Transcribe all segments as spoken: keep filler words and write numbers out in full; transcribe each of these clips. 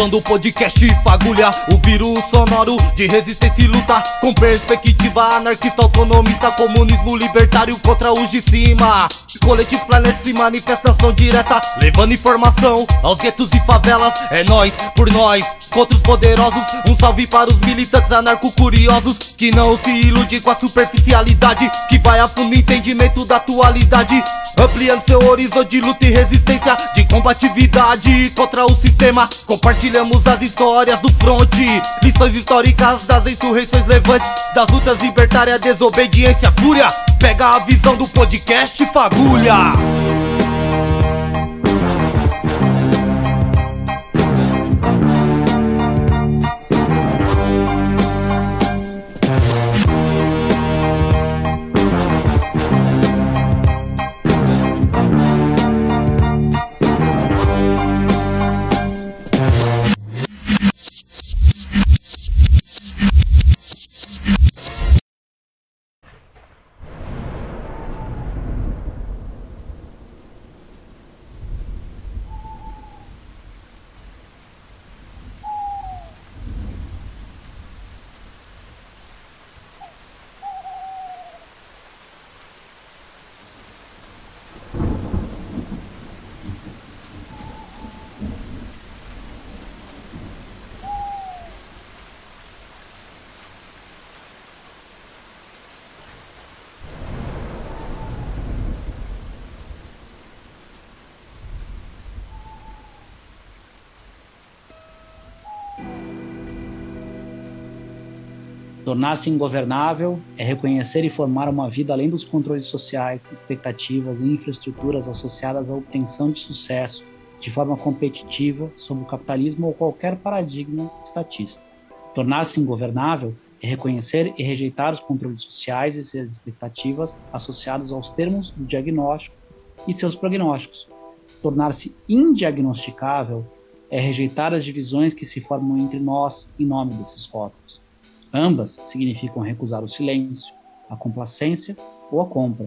visão do podcast fagulha o vírus sonoro de resistência e luta com perspectiva anarquista, autonomista, comunismo libertário contra os de cima. Coletivo Planet e manifestação direta, levando informação aos guetos e favelas. É nós, por nós, contra os poderosos. Um salve para os militantes anarco-curiosos que não se ilude com a superficialidade, que vai a fundo entendimento da atualidade, ampliando seu horizonte de luta e resistência, de combatividade contra o sistema. Compartilhamos as histórias do fronte, lições históricas das insurreições levantes, das lutas libertárias, desobediência, fúria. Pega a visão do podcast fagulha. Tornar-se ingovernável é reconhecer e formar uma vida além dos controles sociais, expectativas e infraestruturas associadas à obtenção de sucesso de forma competitiva sob o capitalismo ou qualquer paradigma estatista. Tornar-se ingovernável é reconhecer e rejeitar os controles sociais e suas expectativas associados aos termos do diagnóstico e seus prognósticos. Tornar-se indiagnosticável é rejeitar as divisões que se formam entre nós em nome desses rótulos. Ambas significam recusar o silêncio, a complacência ou a compra.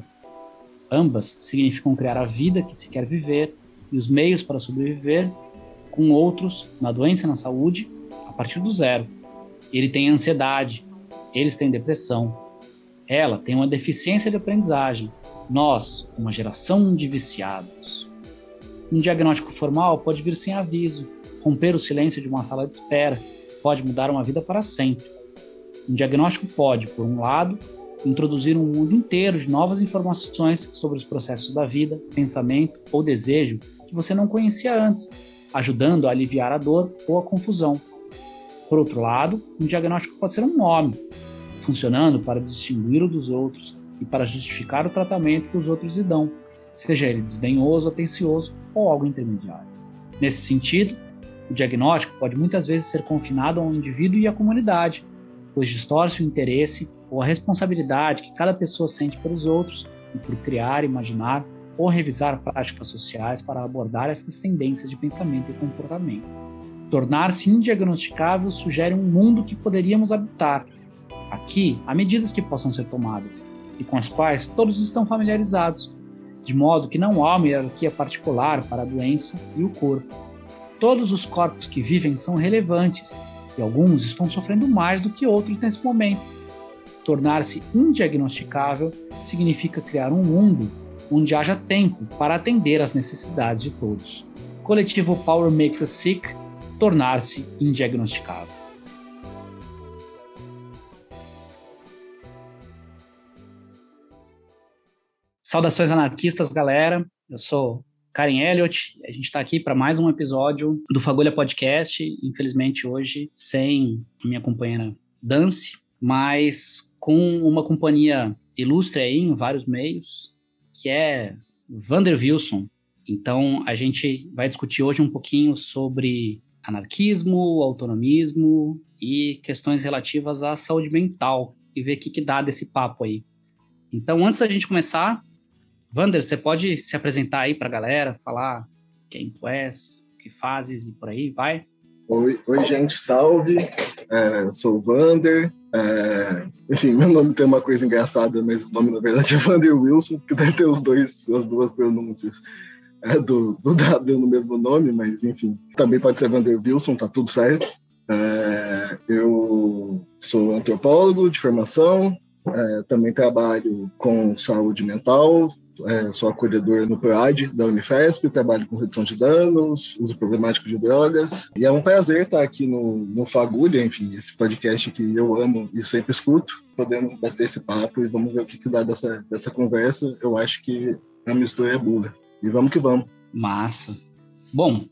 Ambas significam criar a vida que se quer viver e os meios para sobreviver com outros, na doença e na saúde, a partir do zero. Ele tem ansiedade, eles têm depressão. Ela tem uma deficiência de aprendizagem. Nós, uma geração de viciados. Um diagnóstico formal pode vir sem aviso, romper o silêncio de uma sala de espera, pode mudar uma vida para sempre. Um diagnóstico pode, por um lado, introduzir um mundo inteiro de novas informações sobre os processos da vida, pensamento ou desejo que você não conhecia antes, ajudando a aliviar a dor ou a confusão. Por outro lado, um diagnóstico pode ser um nome, funcionando para distinguir-o dos outros e para justificar o tratamento que os outros lhe dão, seja ele desdenhoso, atencioso ou algo intermediário. Nesse sentido, o diagnóstico pode muitas vezes ser confinado a um indivíduo e à comunidade, pois distorce o interesse ou a responsabilidade que cada pessoa sente pelos outros e por criar, imaginar ou revisar práticas sociais para abordar estas tendências de pensamento e comportamento. Tornar-se indiagnosticável sugere um mundo que poderíamos habitar. Aqui, há medidas que possam ser tomadas e com as quais todos estão familiarizados, de modo que não há uma hierarquia particular para a doença e o corpo. Todos os corpos que vivem são relevantes e alguns estão sofrendo mais do que outros nesse momento. Tornar-se indiagnosticável significa criar um mundo onde haja tempo para atender às necessidades de todos. Coletivo Power Makes Us Sick, tornar-se indiagnosticável. Saudações anarquistas, galera. Eu sou Karen Elliott, a gente está aqui para mais um episódio do Fagulha Podcast, infelizmente hoje sem a minha companheira Dance, mas com uma companhia ilustre aí em vários meios, que é Vander Wilson. Então a gente vai discutir hoje um pouquinho sobre anarquismo, autonomismo e questões relativas à saúde mental e ver o que, que dá desse papo aí. Então antes da gente começar, Vander, você pode se apresentar aí pra galera, falar quem tu és, o que fazes e por aí, vai? Oi, oi gente, salve, é, eu sou o Vander, é, enfim, meu nome tem uma coisa engraçada, mas o nome na verdade é Vander Wilson, que deve ter os dois, as duas pronúncias. é do, do W no mesmo nome, mas enfim, também pode ser Vander Wilson, tá tudo certo. É, eu sou antropólogo de formação, é, também trabalho com saúde mental, é, sou acolhedor no PROAD da Unifesp, trabalho com redução de danos, uso problemático de drogas, e é um prazer estar aqui no, no Fagulha, enfim, esse podcast que eu amo e sempre escuto, podemos bater esse papo e vamos ver o que, que dá dessa, dessa conversa. Eu acho que a mistura é boa, e vamos que vamos. Massa. Bom,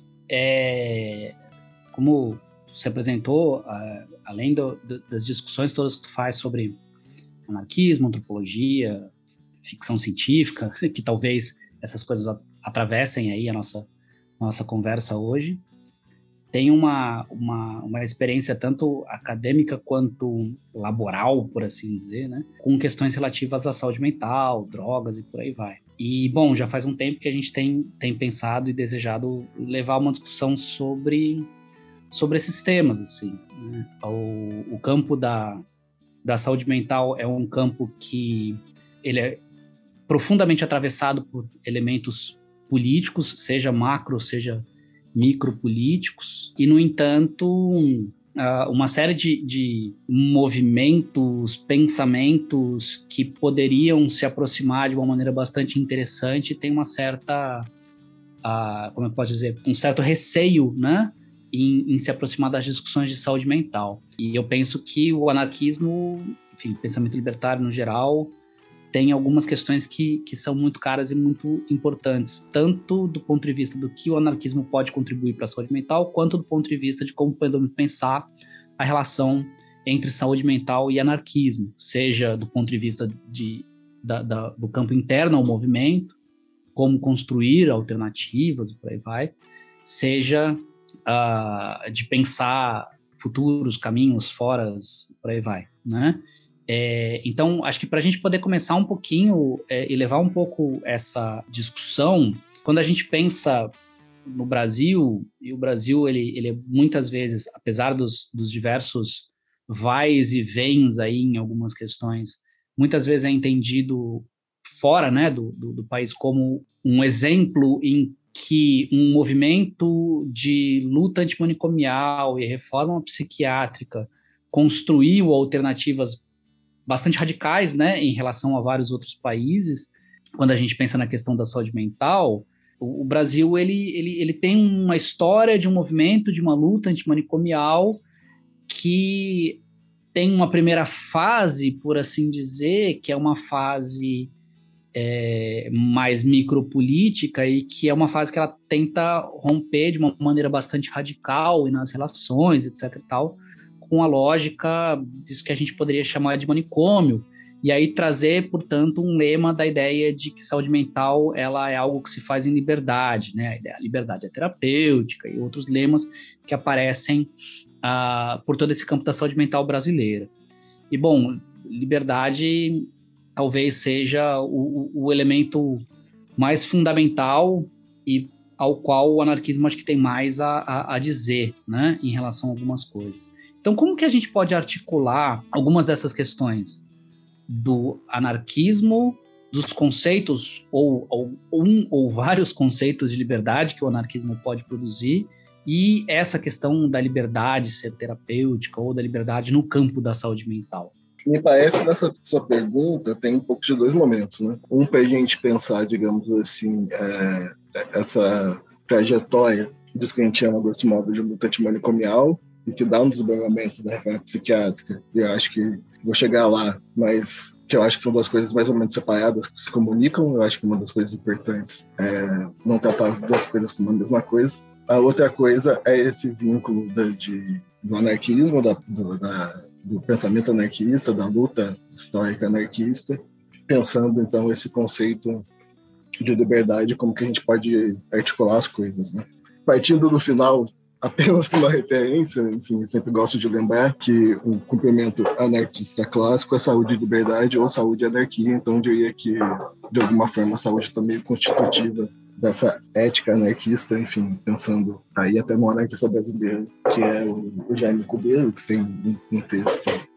é... como você apresentou, uh, além do, do, das discussões todas que tu faz sobre anarquismo, antropologia, ficção científica, que talvez essas coisas atravessem aí a nossa, nossa conversa hoje, tem uma, uma, uma experiência tanto acadêmica quanto laboral, por assim dizer, né, com questões relativas à saúde mental, drogas e por aí vai. E, bom, já faz um tempo que a gente tem, tem pensado e desejado levar uma discussão sobre, sobre esses temas, assim, né? O, o campo da, da saúde mental é um campo que ele é profundamente atravessado por elementos políticos, seja macro, seja micropolíticos, e, no entanto, uma série de, de movimentos, pensamentos que poderiam se aproximar de uma maneira bastante interessante, tem uma certa, uh, como eu posso dizer, um certo receio, né, em, em se aproximar das discussões de saúde mental. E eu penso que o anarquismo, enfim, pensamento libertário no geral, tem algumas questões que, que são muito caras e muito importantes, tanto do ponto de vista do que o anarquismo pode contribuir para a saúde mental, quanto do ponto de vista de como podemos pensar a relação entre saúde mental e anarquismo, seja do ponto de vista de, da, da, do campo interno ao movimento, como construir alternativas e por aí vai, seja uh, de pensar futuros caminhos, foras, por aí vai, né? É, então, acho que para a gente poder começar um pouquinho é, e levar um pouco essa discussão, quando a gente pensa no Brasil, e o Brasil, ele, ele muitas vezes, apesar dos, dos diversos vais e vens aí em algumas questões, muitas vezes é entendido fora, né, do, do, do país como um exemplo em que um movimento de luta antimanicomial e reforma psiquiátrica construiu alternativas bastante radicais, né, em relação a vários outros países. Quando a gente pensa na questão da saúde mental, o, o Brasil ele, ele, ele tem uma história de um movimento, de uma luta antimanicomial que tem uma primeira fase, por assim dizer, que é uma fase é, mais micropolítica e que é uma fase que ela tenta romper de uma maneira bastante radical e nas relações, etc e tal, com a lógica disso que a gente poderia chamar de manicômio, e aí trazer, portanto, um lema da ideia de que saúde mental ela é algo que se faz em liberdade, né? A liberdade é terapêutica e outros lemas que aparecem uh, por todo esse campo da saúde mental brasileira. E, bom, liberdade talvez seja o, o elemento mais fundamental e ao qual o anarquismo acho que tem mais a, a, a dizer, né, em relação a algumas coisas. Então, como que a gente pode articular algumas dessas questões do anarquismo, dos conceitos, ou, ou um ou vários conceitos de liberdade que o anarquismo pode produzir, e essa questão da liberdade ser terapêutica ou da liberdade no campo da saúde mental? Me parece que nessa sua pergunta tem um pouco de dois momentos, né? Um para a gente pensar, digamos assim, é, essa trajetória disso que a gente chama desse modo de luta antimanicomial, e que dá um desdobramento da reforma psiquiátrica. E eu acho que vou chegar lá, mas que eu acho que são duas coisas mais ou menos separadas, que se comunicam. Eu acho que uma das coisas importantes é não tratar as duas coisas como a mesma coisa. A outra coisa é esse vínculo da, de, do anarquismo, da, do, da, do pensamento anarquista, da luta histórica anarquista, pensando, então, esse conceito de liberdade, como que a gente pode articular as coisas, né? Partindo do final, apenas uma referência, enfim, sempre gosto de lembrar que o complemento anarquista clássico é saúde e liberdade ou saúde e anarquia, então eu diria que, de alguma forma, a saúde está meio constitutiva dessa ética anarquista, enfim, pensando aí até no anarquista brasileiro, que é o, o Jaime Cubeiro, que tem um, um texto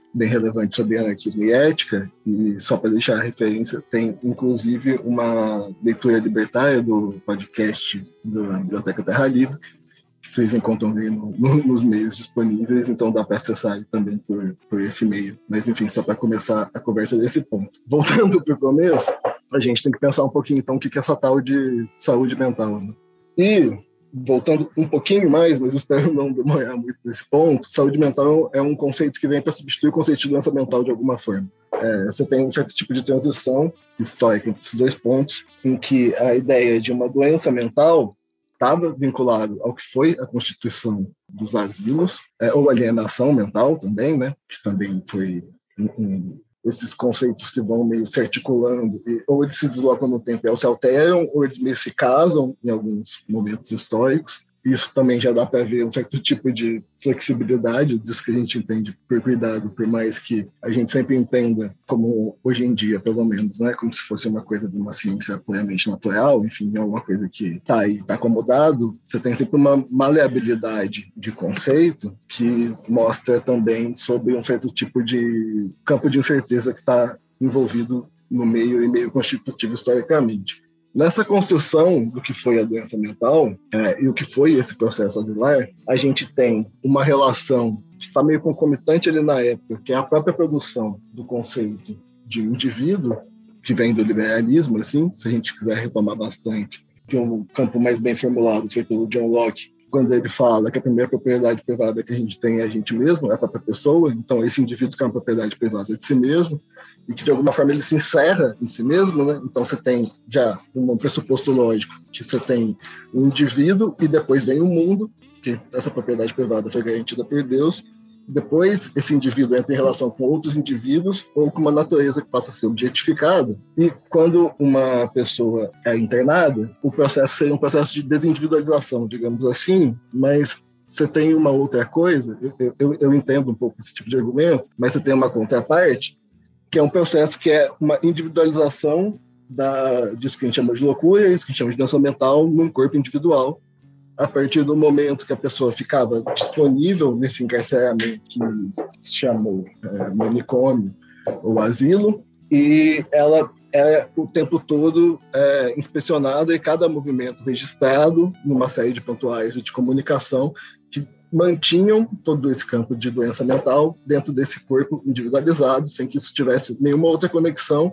bem relevante sobre anarquismo e ética, e só para deixar a referência, tem inclusive uma leitura libertária do podcast da Biblioteca Terra Livre, que vocês encontram aí no, no, nos meios disponíveis, então dá para acessar também por, por esse meio. Mas enfim, só para começar a conversa desse ponto. Voltando para o começo, a gente tem que pensar um pouquinho então o que é essa tal de saúde mental, né? E voltando um pouquinho mais, mas espero não demorar muito nesse ponto, saúde mental é um conceito que vem para substituir o conceito de doença mental de alguma forma. É, você tem um certo tipo de transição histórica entre esses dois pontos, em que a ideia de uma doença mental estava vinculado ao que foi a constituição dos asilos, é, ou alienação mental também, né, que também foi um, um, esses conceitos que vão meio se articulando, e, ou eles se deslocam no tempo e ou se alteram, ou eles meio se casam em alguns momentos históricos. Isso também já dá para ver um certo tipo de flexibilidade disso que a gente entende por cuidado, por mais que a gente sempre entenda como hoje em dia, pelo menos, né, como se fosse uma coisa de uma ciência puramente natural, enfim, é uma coisa que está aí, está acomodado. Você tem sempre uma maleabilidade de conceito que mostra também sobre um certo tipo de campo de incerteza que está envolvido no meio e meio constitutivo historicamente. Nessa construção do que foi a doença mental é, e o que foi esse processo asilar, a gente tem uma relação que está meio concomitante ali na época, que é a própria produção do conceito de indivíduo, que vem do liberalismo, assim, se a gente quiser retomar bastante, que um campo mais bem formulado foi pelo John Locke, quando ele fala que a primeira propriedade privada que a gente tem é a gente mesmo, é a própria pessoa, então esse indivíduo que é uma propriedade privada de si mesmo, e que de alguma forma ele se encerra em si mesmo, né? Então você tem já um pressuposto lógico, que você tem um indivíduo e depois vem o mundo, que essa propriedade privada foi garantida por Deus, depois esse indivíduo entra em relação com outros indivíduos ou com uma natureza que passa a ser objetificada, e quando uma pessoa é internada, o processo seria um processo de desindividualização, digamos assim, mas você tem uma outra coisa, eu, eu, eu entendo um pouco esse tipo de argumento, mas você tem uma contraparte, que é um processo que é uma individualização da, disso que a gente chama de loucura, isso que a gente chama de doença mental, num corpo individual, a partir do momento que a pessoa ficava disponível nesse encarceramento que se chamou é, manicômio ou asilo, e ela é o tempo todo é, inspecionada e cada movimento registrado numa série de pontuais de comunicação que mantinham todo esse campo de doença mental dentro desse corpo individualizado, sem que isso tivesse nenhuma outra conexão.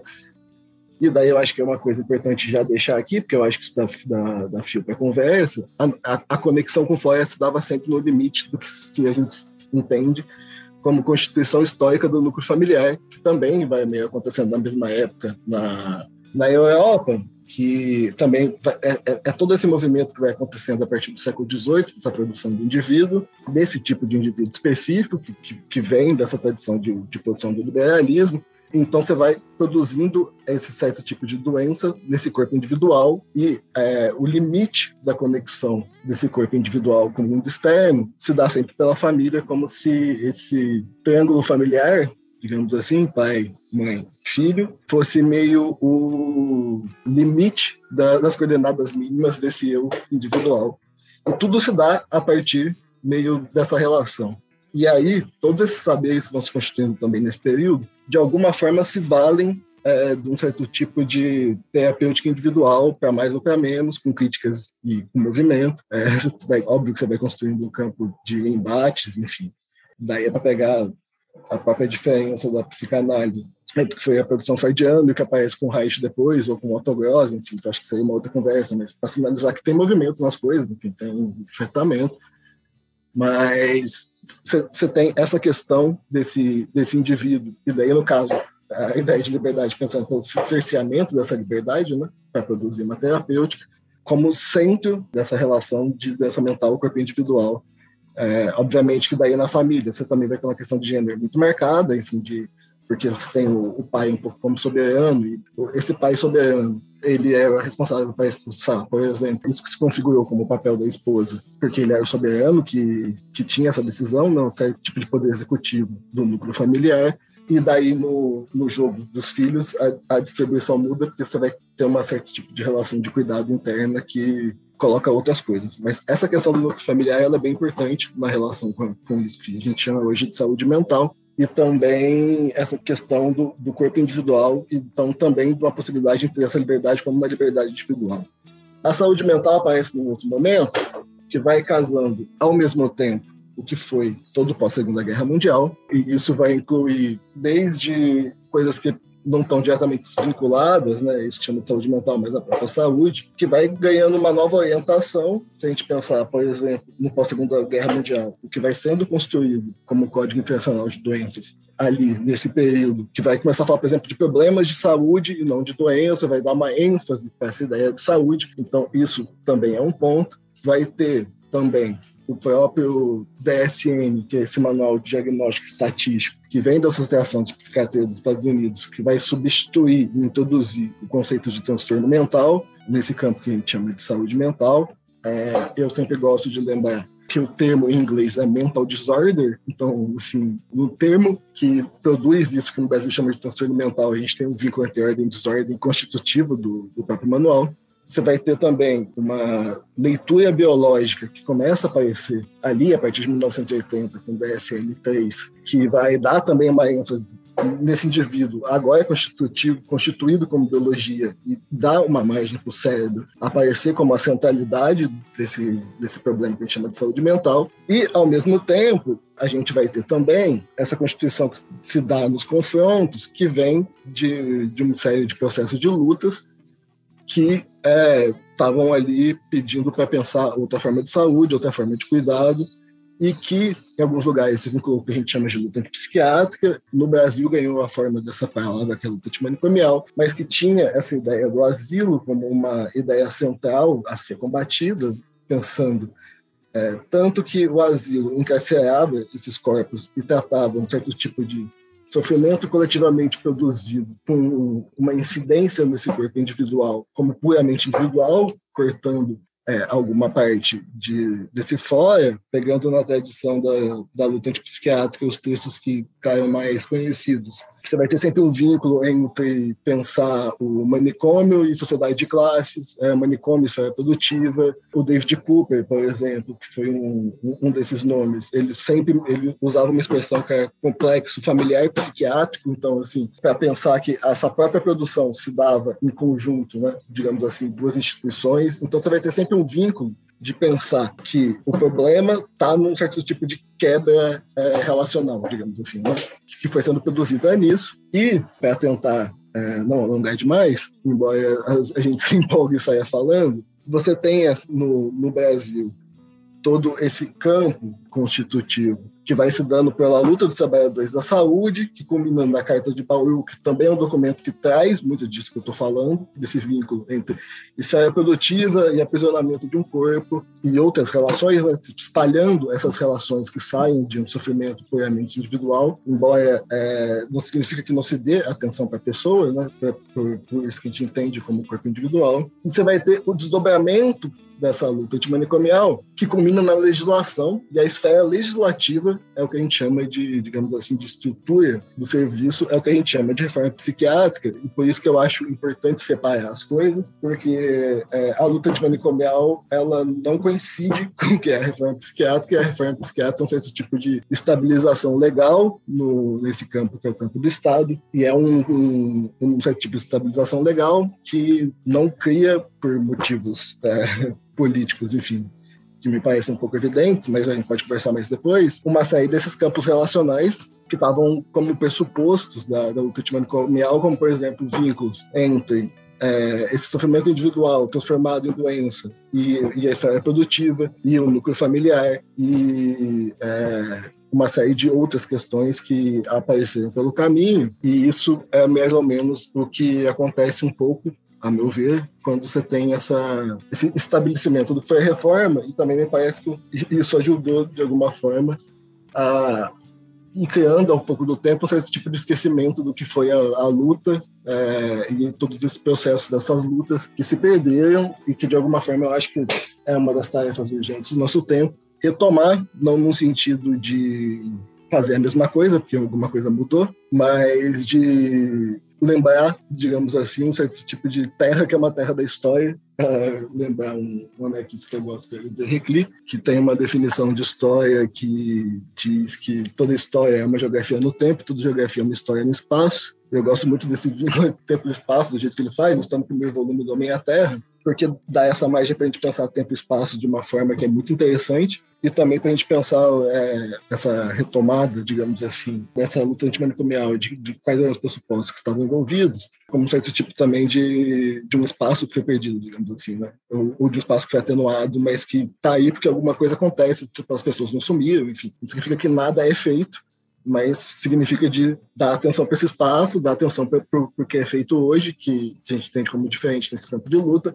E daí eu acho que é uma coisa importante já deixar aqui, porque eu acho que isso dá, dá, dá fio para a conversa, a, a conexão com fora se dava sempre no limite do que, que a gente entende como constituição histórica do núcleo familiar, que também vai meio acontecendo na mesma época na, na Europa, que também é, é, é todo esse movimento que vai acontecendo a partir do século dezoito, essa produção do indivíduo, desse tipo de indivíduo específico, que, que, que vem dessa tradição de, de produção do liberalismo. Então você vai produzindo esse certo tipo de doença nesse corpo individual e é, o limite da conexão desse corpo individual com o mundo externo se dá sempre pela família, como se esse triângulo familiar, digamos assim, pai, mãe, filho, fosse meio o limite da, das coordenadas mínimas desse eu individual. E tudo se dá a partir meio dessa relação. E aí, todos esses saberes que vão se constituindo também nesse período, de alguma forma se valem é, de um certo tipo de terapêutica individual, para mais ou para menos, com críticas e com movimento. É, vai, óbvio que você vai construindo um campo de embates, enfim. Daí é para pegar a própria diferença da psicanálise entre o que foi a produção freudiana e o que aparece com Reich depois, ou com Otto Gross, enfim, que eu acho que seria uma outra conversa, mas para sinalizar que tem movimento nas coisas, enfim, tem enfrentamento. Mas você tem essa questão desse, desse indivíduo, e daí, no caso, a ideia de liberdade, pensando pelo cerceamento dessa liberdade, né, para produzir uma terapêutica, como centro dessa relação de doença mental corpo individual. É, obviamente que daí na família você também vai ter uma questão de gênero muito marcada, enfim, de, porque você tem o, o pai um pouco como soberano, e esse pai soberano, ele era responsável para expulsar, por exemplo, isso que se configurou como o papel da esposa, porque ele era o soberano que, que tinha essa decisão, não, certo tipo de poder executivo do núcleo familiar, e daí no, no jogo dos filhos a, a distribuição muda, porque você vai ter uma certo tipo de relação de cuidado interna que coloca outras coisas. Mas essa questão do núcleo familiar ela é bem importante na relação com, com isso que a gente chama hoje de saúde mental, e também essa questão do, do corpo individual, então também de uma possibilidade de ter essa liberdade como uma liberdade individual. A saúde mental aparece num outro momento, que vai casando ao mesmo tempo o que foi todo pós-Segunda Guerra Mundial, e isso vai incluir desde coisas que não estão diretamente vinculadas, né, isso chama de saúde mental, mas a própria saúde, que vai ganhando uma nova orientação, se a gente pensar, por exemplo, no pós-Segunda Guerra Mundial, o que vai sendo construído como Código Internacional de Doenças, ali, nesse período, que vai começar a falar, por exemplo, de problemas de saúde e não de doença, vai dar uma ênfase para essa ideia de saúde, então isso também é um ponto. Vai ter também o próprio D S M, que é esse Manual de Diagnóstico Estatístico, que vem da Associação de Psiquiatria dos Estados Unidos, que vai substituir e introduzir o conceito de transtorno mental, nesse campo que a gente chama de saúde mental. É, eu sempre gosto de lembrar que o termo em inglês é mental disorder, então, assim, no termo que produz isso, que no Brasil chama de transtorno mental, a gente tem um vínculo entre ordem e desordem constitutivo do, do próprio manual. Você vai ter também uma leitura biológica que começa a aparecer ali a partir de mil novecentos e oitenta, com o D S M três, que vai dar também uma ênfase nesse indivíduo, agora é constituído, constituído como biologia, e dá uma margem para o cérebro aparecer como a centralidade desse, desse problema que a gente chama de saúde mental. E, ao mesmo tempo, a gente vai ter também essa constituição que se dá nos confrontos, que vem de, de uma série de processos de lutas que estavam é, ali pedindo para pensar outra forma de saúde, outra forma de cuidado, e que, em alguns lugares, se vinculou com o que a gente chama de luta antipsiquiátrica. No Brasil ganhou a forma dessa palavra, que é a luta antimanicomial, mas que tinha essa ideia do asilo como uma ideia central a ser combatida, pensando é, tanto que o asilo encarcerava esses corpos e tratava um certo tipo de sofrimento coletivamente produzido com uma incidência nesse corpo individual como puramente individual, cortando é, alguma parte de, desse fora, pegando na tradição da, da luta antipsiquiátrica os textos que ficaram mais conhecidos. Você vai ter sempre um vínculo entre pensar o manicômio e sociedade de classes, é, manicômio e esfera produtiva. O David Cooper, por exemplo, que foi um, um desses nomes, ele sempre ele usava uma expressão que é complexo familiar psiquiátrico, então, assim, para pensar que essa própria produção se dava em conjunto, né, digamos assim, duas instituições, então você vai ter sempre um vínculo de pensar que o problema está num certo tipo de quebra é, relacional, digamos assim, né? Que foi sendo produzida nisso. E, para tentar é, não alongar demais, embora a, a gente se empolgue e saia falando, você tem no, no Brasil todo esse campo constitutivo que vai se dando pela luta dos trabalhadores da saúde, que culmina na Carta de Bauru, que também é um documento que traz muito disso que eu estou falando, desse vínculo entre esfera produtiva e aprisionamento de um corpo e outras relações, né, espalhando essas relações que saem de um sofrimento puramente individual, embora é, não significa que não se dê atenção para a pessoa, né, pra, por, por isso que a gente entende como corpo individual. E você vai ter o desdobramento dessa luta antimanicomial, que culmina na legislação, e a esfera legislativa é o que a gente chama de, digamos assim, de estrutura do serviço, é o que a gente chama de reforma psiquiátrica, e por isso que eu acho importante separar as coisas, porque é, a luta antimanicomial, ela não coincide com o que é a reforma psiquiátrica, e a reforma psiquiátrica é um certo tipo de estabilização legal no, nesse campo, que é o campo do Estado, e é um, um, um certo tipo de estabilização legal que não cria, por motivos é, políticos, enfim, que me parecem um pouco evidentes, mas a gente pode conversar mais depois, uma série desses campos relacionais que estavam como pressupostos da, da luta antimanicomial, como, por exemplo, vínculos entre é, esse sofrimento individual transformado em doença e, e a esfera produtiva, e o núcleo familiar, e é, uma série de outras questões que apareceram pelo caminho, e isso é mais ou menos o que acontece um pouco, a meu ver, quando você tem essa, esse estabelecimento do que foi a reforma, e também me parece que isso ajudou, de alguma forma, a ir criando, ao pouco do tempo, um certo tipo de esquecimento do que foi a, a luta é, e todos esses processos dessas lutas que se perderam e que, de alguma forma, eu acho que é uma das tarefas urgentes do nosso tempo, retomar, não no sentido de fazer a mesma coisa, porque alguma coisa mudou, mas de lembrar, digamos assim, um certo tipo de terra que é uma terra da história. Uh, lembrar um, um anarquista que eu gosto, que é Zé Recli, que tem uma definição de história que diz que toda história é uma geografia no tempo, toda geografia é uma história no espaço. Eu gosto muito desse vínculo tempo e espaço, do jeito que ele faz, está no primeiro volume do Homem à Terra, porque dá essa margem para a gente pensar tempo e espaço de uma forma que é muito interessante, e também para a gente pensar é, essa retomada, digamos assim, dessa luta antimanicomial, de, de quais eram os pressupostos que estavam envolvidos, como um certo tipo também de, de um espaço que foi perdido, digamos assim, né? Ou, ou de um espaço que foi atenuado, mas que está aí porque alguma coisa acontece, tipo, as pessoas não sumiram, enfim. Isso significa que nada é feito, mas significa de dar atenção para esse espaço, dar atenção para o que é feito hoje, que a gente entende como diferente nesse campo de luta,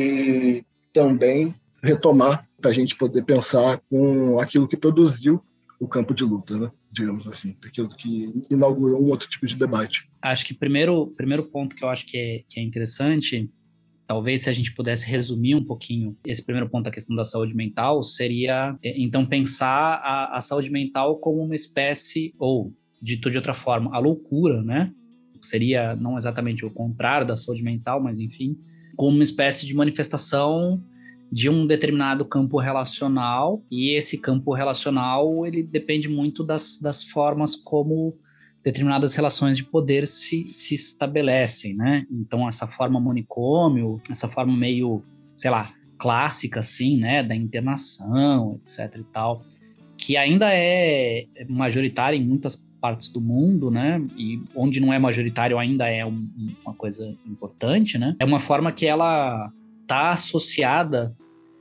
e também retomar para a gente poder pensar com aquilo que produziu o campo de luta, né? Digamos assim, aquilo que inaugurou um outro tipo de debate. Acho que o primeiro, primeiro ponto que eu acho que é, que é interessante, talvez se a gente pudesse resumir um pouquinho esse primeiro ponto, a questão da saúde mental, seria, então, pensar a, a saúde mental como uma espécie, ou, dito de outra forma, a loucura, né? Seria não exatamente o contrário da saúde mental, mas, enfim, como uma espécie de manifestação de um determinado campo relacional, e esse campo relacional, ele depende muito das, das formas como determinadas relações de poder se, se estabelecem, né? Então, essa forma manicômio, essa forma meio, sei lá, clássica, assim, né? Da internação, etc e tal, que ainda é majoritária em muitas partes do mundo, né? E onde não é majoritário ainda é um, uma coisa importante, né? É uma forma que ela está associada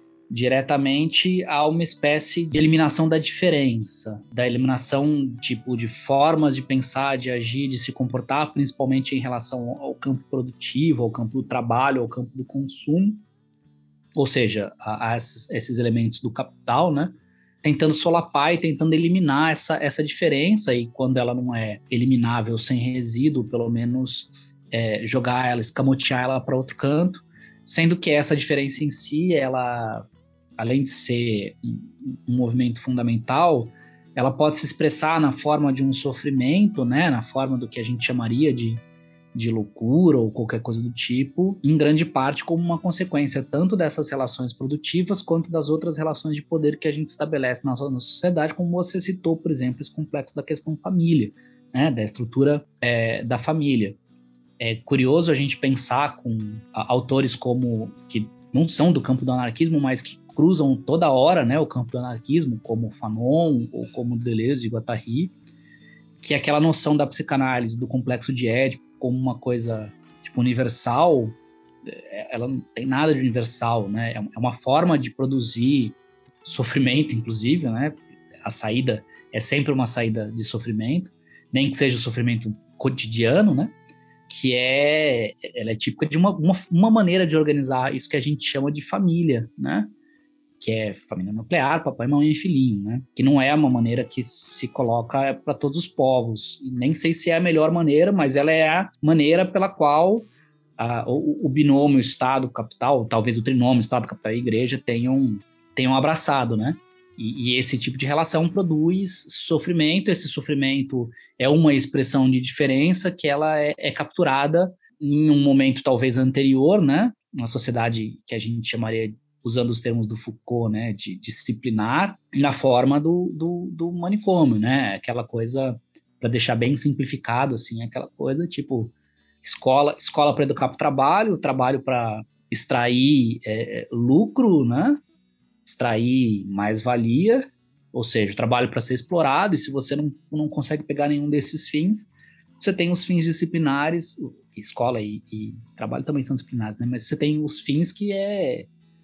diretamente a uma espécie de eliminação da diferença, da eliminação tipo, de formas de pensar, de agir, de se comportar, principalmente em relação ao campo produtivo, ao campo do trabalho, ao campo do consumo, ou seja, a, a esses, esses elementos do capital, né? Tentando solapar e tentando eliminar essa, essa diferença, e quando ela não é eliminável sem resíduo, pelo menos é, jogar ela, escamotear ela para outro canto, sendo que essa diferença em si, ela, além de ser um, um movimento fundamental, ela pode se expressar na forma de um sofrimento, né, na forma do que a gente chamaria de, de loucura ou qualquer coisa do tipo, em grande parte como uma consequência tanto dessas relações produtivas quanto das outras relações de poder que a gente estabelece na nossa sociedade, como você citou, por exemplo, esse complexo da questão família, né, da estrutura é, da família. É curioso a gente pensar com a, autores como, que não são do campo do anarquismo, mas que cruzam toda hora, né, o campo do anarquismo, como Fanon ou como Deleuze e Guattari, que é aquela noção da psicanálise, do complexo de Édipo, como uma coisa tipo, universal, ela não tem nada de universal, né? É uma forma de produzir sofrimento, inclusive, né? A saída é sempre uma saída de sofrimento, nem que seja o sofrimento cotidiano, né? Que é, ela é típica de uma, uma, uma maneira de organizar isso que a gente chama de família, né? Que é família nuclear, papai, mamãe e filhinho, né? Que não é uma maneira que se coloca para todos os povos. E nem sei se é a melhor maneira, mas ela é a maneira pela qual a, o, o binômio Estado-Capital, talvez o trinômio Estado-Capital e Igreja tenham, tenham abraçado, né? E, e esse tipo de relação produz sofrimento. Esse sofrimento é uma expressão de diferença que ela é, é capturada em um momento talvez anterior, né? Uma sociedade que a gente chamaria, usando os termos do Foucault, né, de disciplinar, na forma do, do, do manicômio, né? Aquela coisa, para deixar bem simplificado, assim, aquela coisa tipo escola, escola para educar para o trabalho, trabalho para extrair é, lucro, né? Extrair mais-valia, ou seja, o trabalho para ser explorado, e se você não, não consegue pegar nenhum desses fins, você tem os fins disciplinares, escola e, e trabalho também são disciplinares, né? Mas você tem os fins que é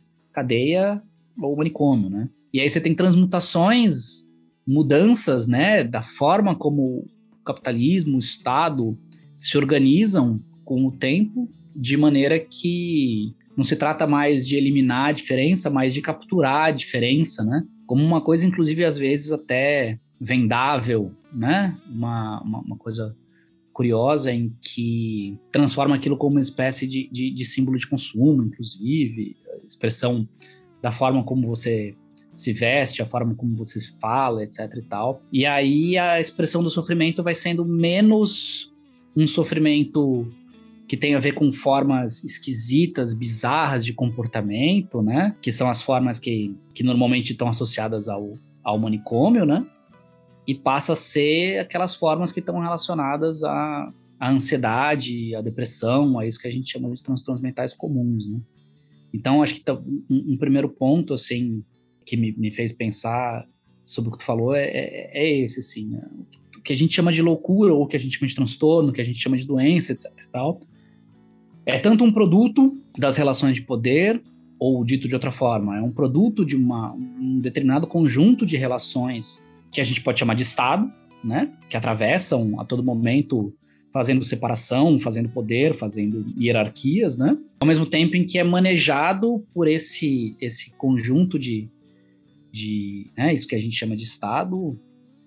cadeia ou manicômio, né? E aí você tem transmutações, mudanças, né, da forma como o capitalismo, o Estado se organizam com o tempo, de maneira que não se trata mais de eliminar a diferença, mas de capturar a diferença, né? Como uma coisa, inclusive, às vezes até vendável, né? Uma, uma, uma coisa curiosa em que transforma aquilo como uma espécie de, de, de símbolo de consumo, inclusive, a expressão da forma como você se veste, a forma como você fala, etc e tal. E aí a expressão do sofrimento vai sendo menos um sofrimento que tem a ver com formas esquisitas, bizarras de comportamento, né? Que são as formas que, que normalmente estão associadas ao, ao manicômio, né? E passa a ser aquelas formas que estão relacionadas à, à ansiedade, à depressão, a isso que a gente chama de transtornos mentais comuns, né? Então, acho que tá, um, um primeiro ponto, assim, que me, me fez pensar sobre o que tu falou é, é, é esse, assim, né? O que a gente chama de loucura, ou o que a gente chama de transtorno, o que a gente chama de doença, etc e tal, é tanto um produto das relações de poder, ou dito de outra forma, é um produto de uma, um determinado conjunto de relações que a gente pode chamar de Estado, né? Que atravessam a todo momento fazendo separação, fazendo poder, fazendo hierarquias, né? Ao mesmo tempo em que é manejado por esse, esse conjunto de, de né? Isso que a gente chama de Estado,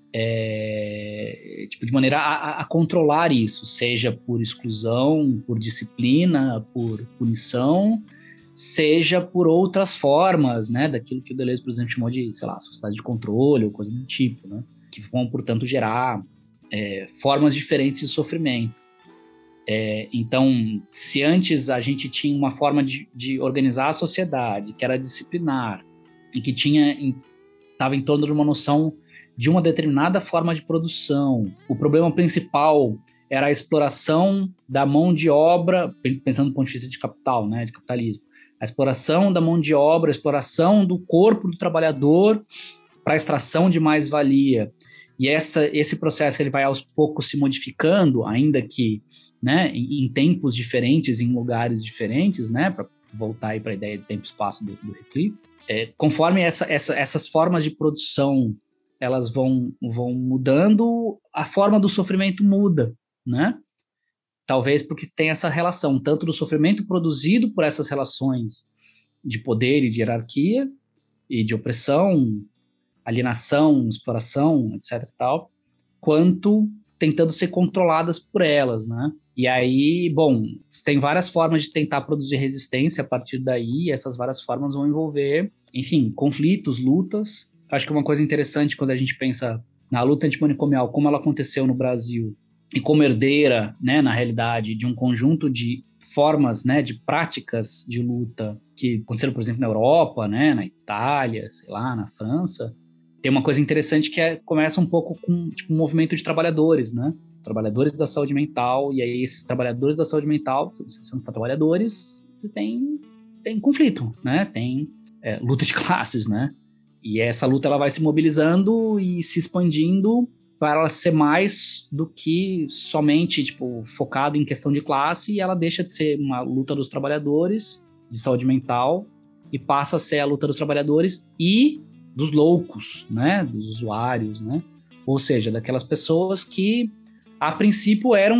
É, tipo, de maneira a, a controlar isso, seja por exclusão, por disciplina, por punição, seja por outras formas, né, daquilo que o Deleuze, por exemplo, chamou de, sei lá, sociedade de controle ou coisa do tipo, né, que vão, portanto, gerar é, formas diferentes de sofrimento. É, então, se antes a gente tinha uma forma de, de organizar a sociedade, que era disciplinar, e que tinha, estava em torno de uma noção de uma determinada forma de produção. O problema principal era a exploração da mão de obra, pensando do ponto de vista de capital, né, de capitalismo, a exploração da mão de obra, a exploração do corpo do trabalhador para a extração de mais-valia. E essa, esse processo ele vai aos poucos se modificando, ainda que, né, em, em tempos diferentes, em lugares diferentes, né, para voltar aí para a ideia de tempo e espaço do, do Reclito. É, conforme essa, essa, essas formas de produção elas vão, vão mudando, a forma do sofrimento muda, né? Talvez porque tem essa relação, tanto do sofrimento produzido por essas relações de poder e de hierarquia, e de opressão, alienação, exploração, etc e tal, quanto tentando ser controladas por elas, né? E aí, bom, tem várias formas de tentar produzir resistência a partir daí, e essas várias formas vão envolver, enfim, conflitos, lutas. Acho que uma coisa interessante quando a gente pensa na luta antimanicomial, como ela aconteceu no Brasil, e como herdeira, né, na realidade, de um conjunto de formas, né, de práticas de luta que aconteceram, por exemplo, na Europa, né, na Itália, sei lá, na França, tem uma coisa interessante que é, começa um pouco com tipo, um movimento de trabalhadores, né? Trabalhadores da saúde mental, e aí esses trabalhadores da saúde mental, se são trabalhadores, tem, tem conflito, né? Tem é, luta de classes, né? E essa luta ela vai se mobilizando e se expandindo para ela ser mais do que somente tipo, focado em questão de classe, e ela deixa de ser uma luta dos trabalhadores de saúde mental e passa a ser a luta dos trabalhadores e dos loucos, né? Dos usuários, né? Ou seja, daquelas pessoas que a princípio eram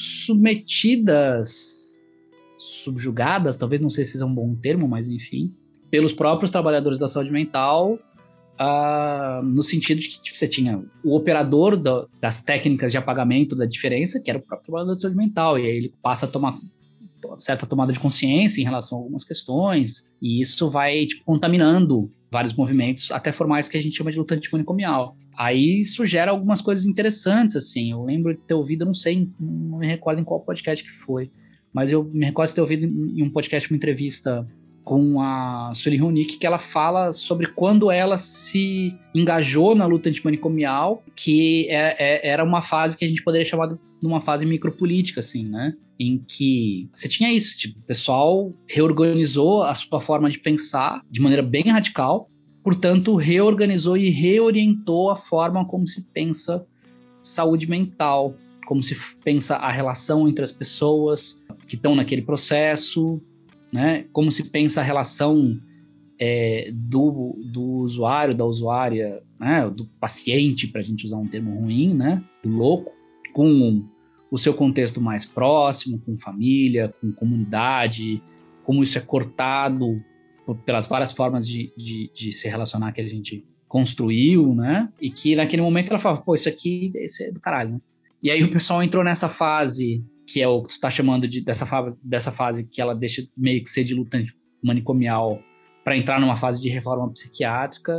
submetidas, subjugadas, talvez não sei se esse é um bom termo, mas enfim, pelos próprios trabalhadores da saúde mental, uh, no sentido de que tipo, você tinha o operador do, das técnicas de apagamento da diferença, que era o próprio trabalhador da saúde mental, e aí ele passa a tomar certa tomada de consciência em relação a algumas questões, e isso vai tipo, contaminando vários movimentos, até formais que a gente chama de luta antimanicomial. Aí isso gera algumas coisas interessantes, assim, eu lembro de ter ouvido, não sei, não me recordo em qual podcast que foi, mas eu me recordo de ter ouvido em um podcast, uma entrevista com a Sueli Ronick, que ela fala sobre quando ela se engajou na luta antimanicomial, que é, é, era uma fase que a gente poderia chamar de uma fase micropolítica, assim, né? Em que você tinha isso, tipo, o pessoal reorganizou a sua forma de pensar de maneira bem radical, portanto, reorganizou e reorientou a forma como se pensa saúde mental, como se pensa a relação entre as pessoas que estão naquele processo, né? Como se pensa a relação é, do, do usuário, da usuária, né? Do paciente, para a gente usar um termo ruim, né? Do louco, com o seu contexto mais próximo, com família, com comunidade, como isso é cortado por, pelas várias formas de, de, de se relacionar que a gente construiu, né? E que naquele momento ela falava, pô, isso aqui isso é do caralho, né? E aí o pessoal entrou nessa fase, que é o que tu está chamando de, dessa, fase, dessa fase que ela deixa meio que ser de luta manicomial para entrar numa fase de reforma psiquiátrica,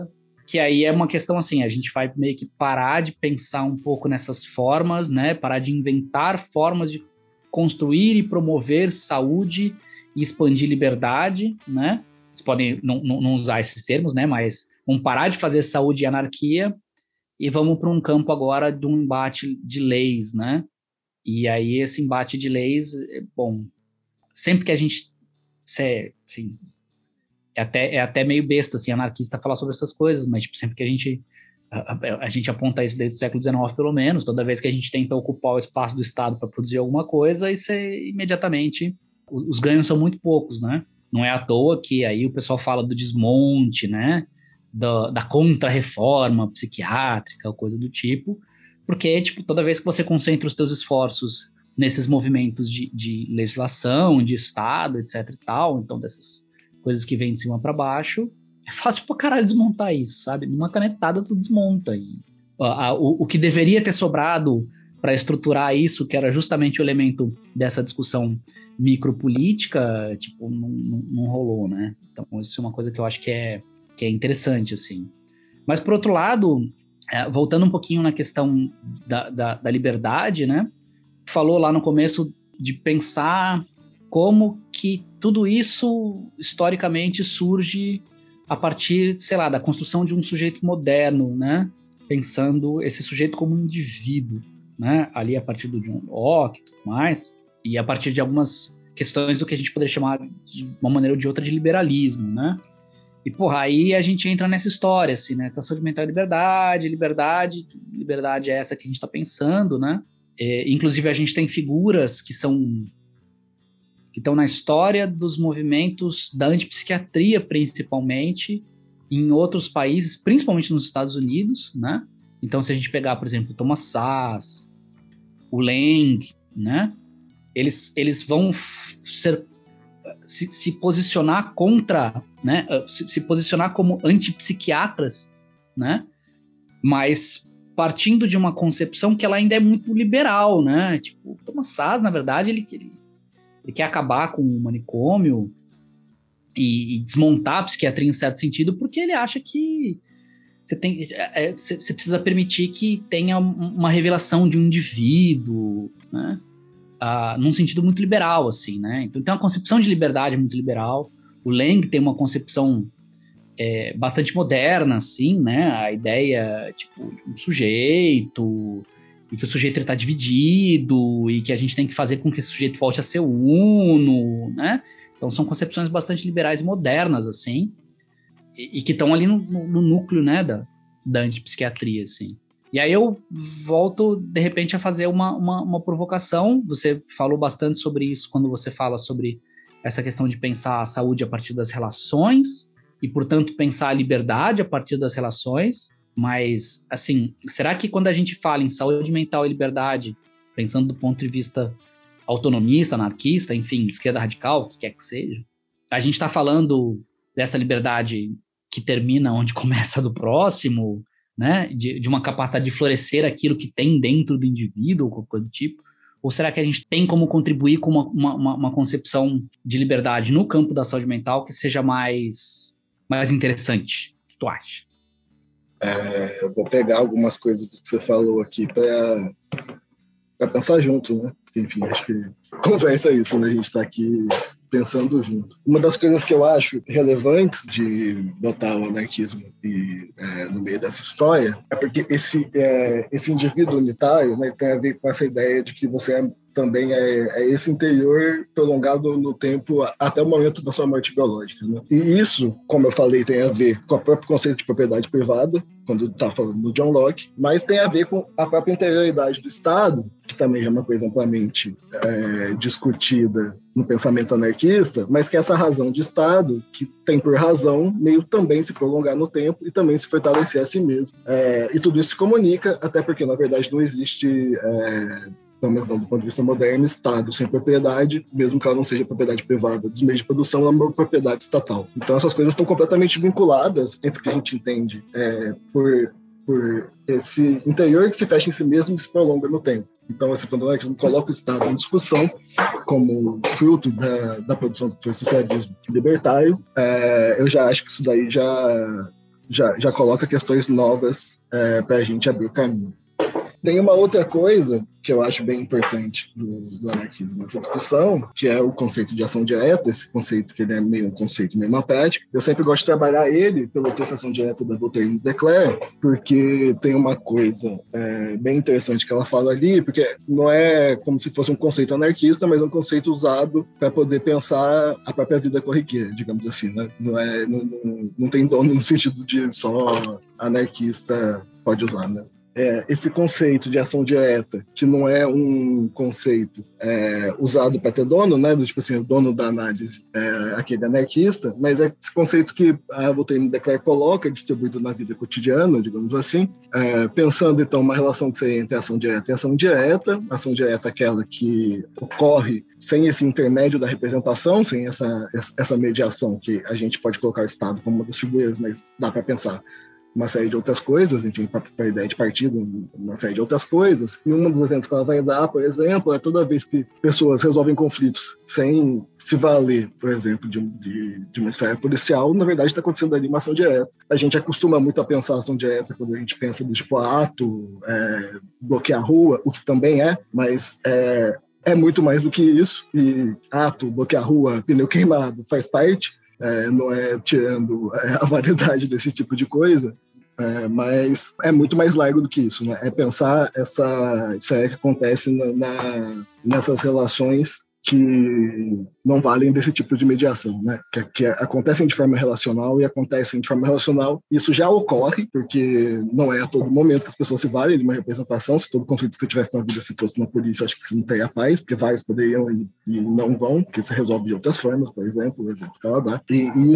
que aí é uma questão assim, a gente vai meio que parar de pensar um pouco nessas formas, né? Parar de inventar formas de construir e promover saúde e expandir liberdade, né? Vocês podem não, não, não usar esses termos, né? Mas vamos parar de fazer saúde e anarquia e vamos para um campo agora de um embate de leis, né? E aí esse embate de leis, bom, sempre que a gente, assim, é até, é até meio besta, assim, anarquista falar sobre essas coisas, mas tipo, sempre que a gente, a, a, a gente aponta isso desde o século dezenove, pelo menos, toda vez que a gente tenta ocupar o espaço do Estado para produzir alguma coisa, isso é imediatamente, os, os ganhos são muito poucos, né? Não é à toa que aí o pessoal fala do desmonte, né? Da, da contra-reforma psiquiátrica, coisa do tipo, porque, tipo, toda vez que você concentra os teus esforços nesses movimentos de, de legislação, de Estado, etc e tal, então dessas coisas que vêm de cima para baixo, é fácil pra caralho desmontar isso, sabe? Numa canetada tu desmonta. E, a, a, o, o que deveria ter sobrado para estruturar isso, que era justamente o elemento dessa discussão micropolítica, tipo, não, não, não rolou, né? Então isso é uma coisa que eu acho que é, que é interessante, assim. Mas, por outro lado, é, voltando um pouquinho na questão da, da, da liberdade, né? Falou lá no começo de pensar como que tudo isso, historicamente, surge a partir, sei lá, da construção de um sujeito moderno, né? Pensando esse sujeito como um indivíduo, né? Ali a partir do John Locke e tudo mais, e a partir de algumas questões do que a gente poderia chamar de uma maneira ou de outra de liberalismo, né? E, porra, aí a gente entra nessa história, assim, né? Tá saúde mental e liberdade, liberdade, liberdade é essa que a gente tá pensando, né? É, inclusive, a gente tem figuras que são que estão na história dos movimentos da antipsiquiatria, principalmente, em outros países, principalmente nos Estados Unidos, né? Então, se a gente pegar, por exemplo, o Thomas Szasz, o Lang, né? Eles, eles vão ser, se, se posicionar contra, né? Se, se posicionar como antipsiquiatras, né? Mas partindo de uma concepção que ela ainda é muito liberal, né? Tipo, o Thomas Szasz, na verdade, ele, ele, ele quer acabar com o manicômio e, e desmontar a psiquiatria em certo sentido, porque ele acha que você tem, é, você, você precisa permitir que tenha uma revelação de um indivíduo, né? Ah, num sentido muito liberal, assim, né? Então tem uma concepção de liberdade muito liberal. O Lang tem uma concepção é, bastante moderna, assim, né? A ideia, tipo, de um sujeito, e que o sujeito está dividido, e que a gente tem que fazer com que esse sujeito volte a ser uno, né? Então são concepções bastante liberais e modernas, assim, e, e que estão ali no, no, no núcleo, né, da, da antipsiquiatria, assim. E aí eu volto, de repente, a fazer uma, uma, uma provocação. Você falou bastante sobre isso quando você fala sobre essa questão de pensar a saúde a partir das relações e, portanto, pensar a liberdade a partir das relações. Mas, assim, será que quando a gente fala em saúde mental e liberdade, pensando do ponto de vista autonomista, anarquista, enfim, esquerda radical, o que quer que seja, a gente está falando dessa liberdade que termina onde começa a do próximo, né, de, de uma capacidade de florescer aquilo que tem dentro do indivíduo, ou qualquer coisa do tipo? Ou será que a gente tem como contribuir com uma, uma, uma concepção de liberdade no campo da saúde mental que seja mais, mais interessante? O que tu acha? É, eu vou pegar algumas coisas que você falou aqui para pensar junto, né? Enfim, acho que conversa isso, né? A gente está aqui pensando junto. Uma das coisas que eu acho relevantes de botar o anarquismo e, é, no meio dessa história é porque esse, é, esse indivíduo unitário, né, tem a ver com essa ideia de que você é, também é, é esse interior prolongado no tempo até o momento da sua morte biológica, né? E isso, como eu falei, tem a ver com o próprio conceito de propriedade privada, quando está falando no John Locke, mas tem a ver com a própria interioridade do Estado, que também é uma coisa amplamente é, discutida no pensamento anarquista, mas que é essa razão de Estado, que tem por razão meio também se prolongar no tempo e também se fortalecer a si mesmo. É, e tudo isso se comunica, até porque, na verdade, não existe, é, pelo menos não do ponto de vista moderno, Estado sem propriedade, mesmo que ela não seja propriedade privada dos meios de produção, ela é uma propriedade estatal. Então, essas coisas estão completamente vinculadas entre o que a gente entende é, por, por esse interior que se fecha em si mesmo e se prolonga no tempo. Então, esse quando a gente coloca o Estado em discussão como fruto da, da produção do socialismo libertário, é, eu já acho que isso daí já, já, já coloca questões novas é, para a gente abrir o caminho. Tem uma outra coisa que eu acho bem importante do, do anarquismo nessa discussão, que é o conceito de ação direta, esse conceito que ele é meio um conceito, meio uma prática. Eu sempre gosto de trabalhar ele pela ação direta da Voltaire de Cleyre, porque tem uma coisa é, bem interessante que ela fala ali, porque não é como se fosse um conceito anarquista, mas é um conceito usado para poder pensar a própria vida corriqueira, digamos assim, né? Não, é, não, não, não tem dono no sentido de só anarquista pode usar, né? É, esse conceito de ação direta, que não é um conceito é, usado para ter dono, né, do tipo assim, o dono da análise é aquele anarquista, mas é esse conceito que a Voltaire de Cleyre coloca, distribuído na vida cotidiana, digamos assim, é, pensando então uma relação que seria entre ação direta e ação indireta, ação direta é aquela que ocorre sem esse intermédio da representação, sem essa, essa mediação que a gente pode colocar o Estado como uma das figuras, mas dá para pensar uma série de outras coisas, enfim, para a ideia de partido, uma série de outras coisas. E um dos exemplos que ela vai dar, por exemplo, é toda vez que pessoas resolvem conflitos sem se valer, por exemplo, de, de, de uma esfera policial, na verdade está acontecendo ali uma ação direta. A gente acostuma muito a pensar ação direta quando a gente pensa do tipo ato, é, bloquear a rua, o que também é, mas é, é muito mais do que isso. E ato, bloquear a rua, pneu queimado, faz parte. É, não é tirando a validade desse tipo de coisa, é, mas é muito mais largo do que isso, né? É pensar essa esfera que acontece na, na, nessas relações que não valem desse tipo de mediação, né? Que, que acontecem de forma relacional e acontecem de forma relacional. Isso já ocorre, porque não é a todo momento que as pessoas se valem de uma representação. Se todo conflito que você tivesse na vida, se fosse na polícia, eu acho que você não teria paz, porque vários poderiam e, e não vão, porque se resolve de outras formas, por exemplo, o exemplo que ela dá. E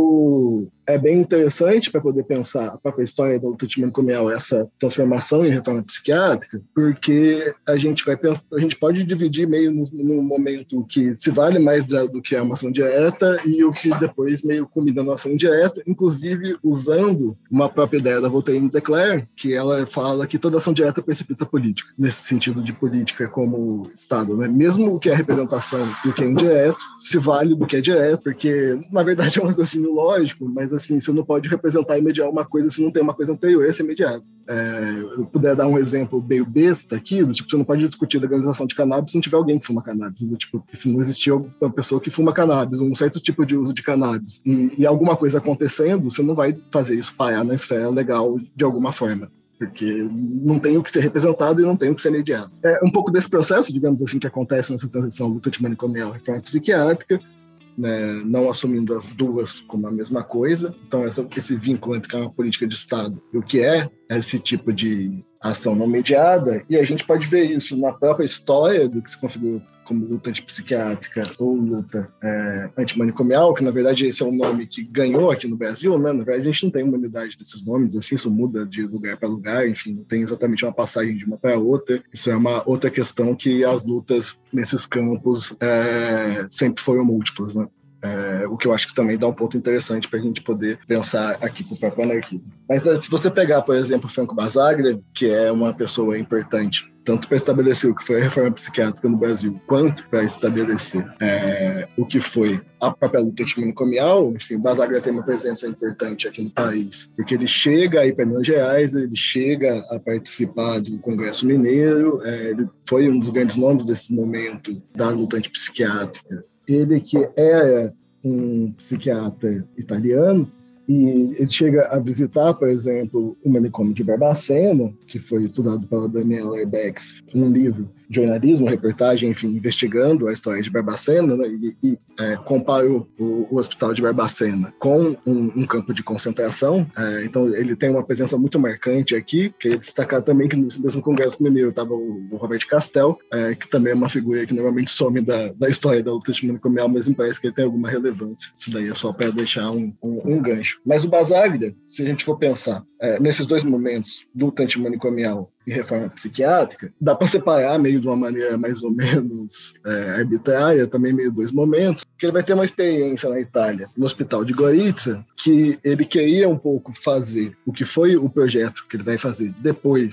isso é bem interessante para poder pensar a própria história da luta antimanicomial, essa transformação em reforma psiquiátrica, porque a gente vai pensar, a gente pode dividir meio no, no momento que se vale mais da, do que a uma ação direta e o que depois meio culmina na ação direta, inclusive usando uma própria ideia da Voltaire de Cleyre, que ela fala que toda ação direta precipita política, nesse sentido de política como Estado, né? Mesmo o que é representação do que é indireto, se vale do que é direto, porque na verdade é um raciocínio lógico, mas assim, você não pode representar e mediar uma coisa se não tem uma coisa anterior a ser mediada. É, eu puder dar um exemplo meio besta aqui, do tipo, você não pode discutir a legalização de cannabis se não tiver alguém que fuma cannabis, do tipo, se não existir uma pessoa que fuma cannabis, um certo tipo de uso de cannabis, e, e alguma coisa acontecendo, você não vai fazer isso parar na esfera legal de alguma forma, porque não tem o que ser representado e não tem o que ser mediado. É um pouco desse processo, digamos assim, que acontece nessa transição luta antimanicomial e reforma psiquiátrica, né, não assumindo as duas como a mesma coisa. Então, essa, esse vínculo entre uma política de Estado e o que é esse tipo de ação não mediada, e a gente pode ver isso na própria história do que se configurou como luta antipsiquiátrica ou luta é, antimanicomial, que na verdade esse é um nome que ganhou aqui no Brasil, né? Na verdade a gente não tem uma unidade desses nomes, assim, isso muda de lugar para lugar, enfim, não tem exatamente uma passagem de uma para outra. Isso é uma outra questão que as lutas nesses campos é, sempre foram múltiplas, né? É, o que eu acho que também dá um ponto interessante para a gente poder pensar aqui com o próprio anarquismo. Mas se você pegar, por exemplo, Franco Basaglia, que é uma pessoa importante tanto para estabelecer o que foi a reforma psiquiátrica no Brasil, quanto para estabelecer é, o que foi a própria luta antimanicomial, enfim, Basaglia tem uma presença importante aqui no país, porque ele chega aí para Minas Gerais, ele chega a participar do Congresso Mineiro, é, ele foi um dos grandes nomes desse momento da luta antipsiquiátrica. Ele que era um psiquiatra italiano, e ele chega a visitar, por exemplo, o manicômio de Barbacena, que foi estudado pela Daniela Herbex, um livro de jornalismo, reportagem, enfim, investigando a história de Barbacena, né, e, e é, comparou o, o hospital de Barbacena com um, um campo de concentração. É, então, ele tem uma presença muito marcante aqui. Queria destacar também que nesse mesmo Congresso Mineiro estava o, o Robert Castel, é, que também é uma figura que normalmente some da, da história da luta antimanicomial, mas me parece que ele tem alguma relevância. Isso daí é só para deixar um, um, um gancho. Mas o Basaglia, se a gente for pensar é, nesses dois momentos, luta antimanicomial e reforma psiquiátrica, dá para separar meio de uma maneira mais ou menos é, arbitrária, também meio dois momentos, porque ele vai ter uma experiência na Itália, no hospital de Gorizia, que ele queria um pouco fazer o que foi o projeto que ele vai fazer depois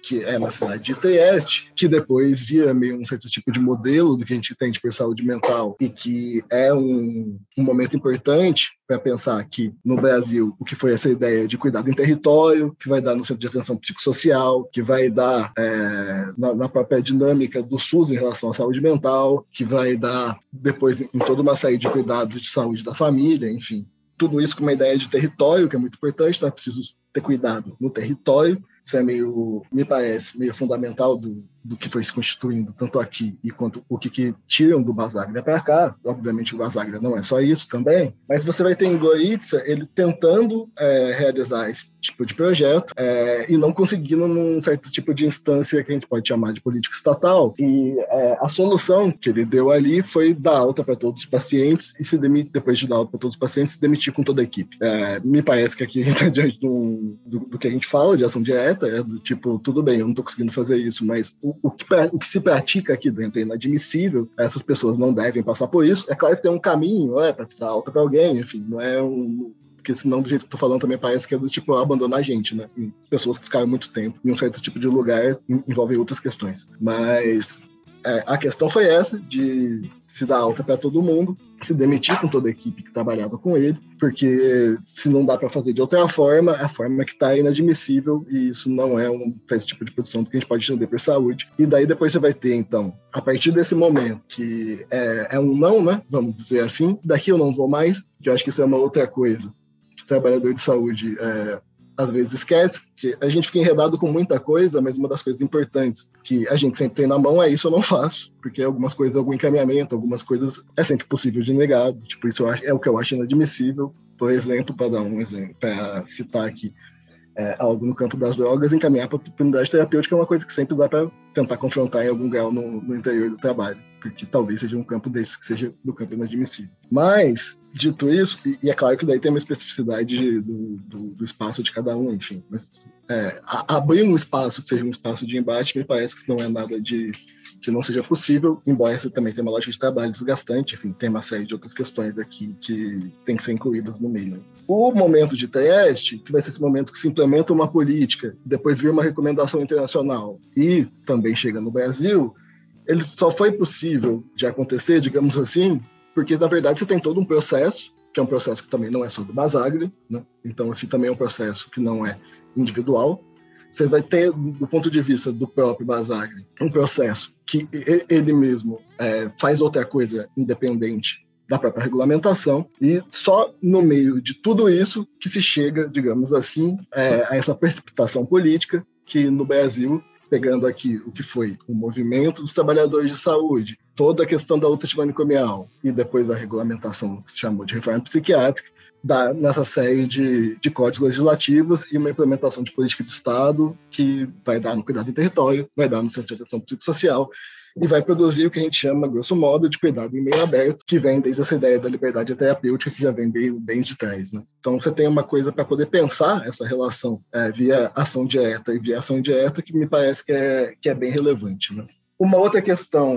que é na cidade de Trieste, que depois vira meio um certo tipo de modelo do que a gente entende por saúde mental e que é um, um momento importante para pensar aqui no Brasil o que foi essa ideia de cuidado em território, que vai dar no centro de atenção psicossocial, que vai dar é, na, na própria dinâmica do SUS em relação à saúde mental, que vai dar depois em toda uma série de cuidados de saúde da família, enfim. Tudo isso com uma ideia de território, que é muito importante, então é preciso ter cuidado no território. Isso é meio, me parece, meio fundamental do, do que foi se constituindo, tanto aqui e quanto o que, que tiram do Basaglia para cá. Obviamente o Basaglia não é só isso também, mas você vai ter em Goritza ele tentando é, realizar esse tipo de projeto é, e não conseguindo num certo tipo de instância que a gente pode chamar de política estatal. E é, a solução que ele deu ali foi dar alta para todos os pacientes e se demitir, depois de dar alta para todos os pacientes, se demitir com toda a equipe. É, me parece que aqui a gente está diante do, do, do que a gente fala de ação direta, é do tipo, tudo bem, eu não estou conseguindo fazer isso, mas o, o, que, o que se pratica aqui dentro é inadmissível, essas pessoas não devem passar por isso. É claro que tem um caminho é, para se dar alta para alguém, enfim, não é um... Porque senão, do jeito que eu tô falando, também parece que é do tipo abandonar a gente, né? Pessoas que ficaram muito tempo em um certo tipo de lugar envolvem outras questões. Mas é, a questão foi essa, de se dar alta para todo mundo, se demitir com toda a equipe que trabalhava com ele, porque se não dá para fazer de outra forma, a forma que está é inadmissível e isso não é um esse tipo de produção que a gente pode entender por saúde. E daí depois você vai ter, então, a partir desse momento, que é, é um não, né? Vamos dizer assim, daqui eu não vou mais, que eu acho que isso é uma outra coisa que o trabalhador de saúde é, às vezes esquece, que a gente fica enredado com muita coisa, mas uma das coisas importantes que a gente sempre tem na mão é isso eu não faço, porque algumas coisas, algum encaminhamento, algumas coisas é sempre possível de negar, tipo, isso eu acho, é o que eu acho inadmissível. Por exemplo, para dar um exemplo, para citar aqui é, algo no campo das drogas, encaminhar para a unidade terapêutica é uma coisa que sempre dá para tentar confrontar em algum grau no, no interior do trabalho, porque talvez seja um campo desse que seja do campo inadmissível. Mas, dito isso, e, e é claro que daí tem uma especificidade do, do, do espaço de cada um, enfim, mas é, a, abrir um espaço que seja um espaço de embate me parece que não é nada de que não seja possível, embora essa também tenha uma lógica de trabalho desgastante, enfim, tem uma série de outras questões aqui que tem que ser incluídas no meio. O momento de teste, que vai ser esse momento que se implementa uma política, depois vira uma recomendação internacional e também chega no Brasil, ele só foi possível de acontecer, digamos assim, porque, na verdade, você tem todo um processo, que é um processo que também não é só do Basaglia, né? Então, assim, também é um processo que não é individual. Você vai ter, do ponto de vista do próprio Basaglia, um processo que ele mesmo é, faz outra coisa independente da própria regulamentação, e só no meio de tudo isso que se chega, digamos assim, é, a essa precipitação política que no Brasil, pegando aqui o que foi o movimento dos trabalhadores de saúde, toda a questão da luta antimanicomial e depois da regulamentação que se chamou de reforma psiquiátrica, dá nessa série de, de códigos legislativos e uma implementação de política de Estado que vai dar no cuidado em território, vai dar no centro de atenção psicossocial e vai produzir o que a gente chama, grosso modo, de cuidado em meio aberto, que vem desde essa ideia da liberdade terapêutica, que já vem bem, bem de trás, né? Então você tem uma coisa para poder pensar essa relação é, via ação direta e via ação indireta que me parece que é, que é bem relevante, né? Uma outra questão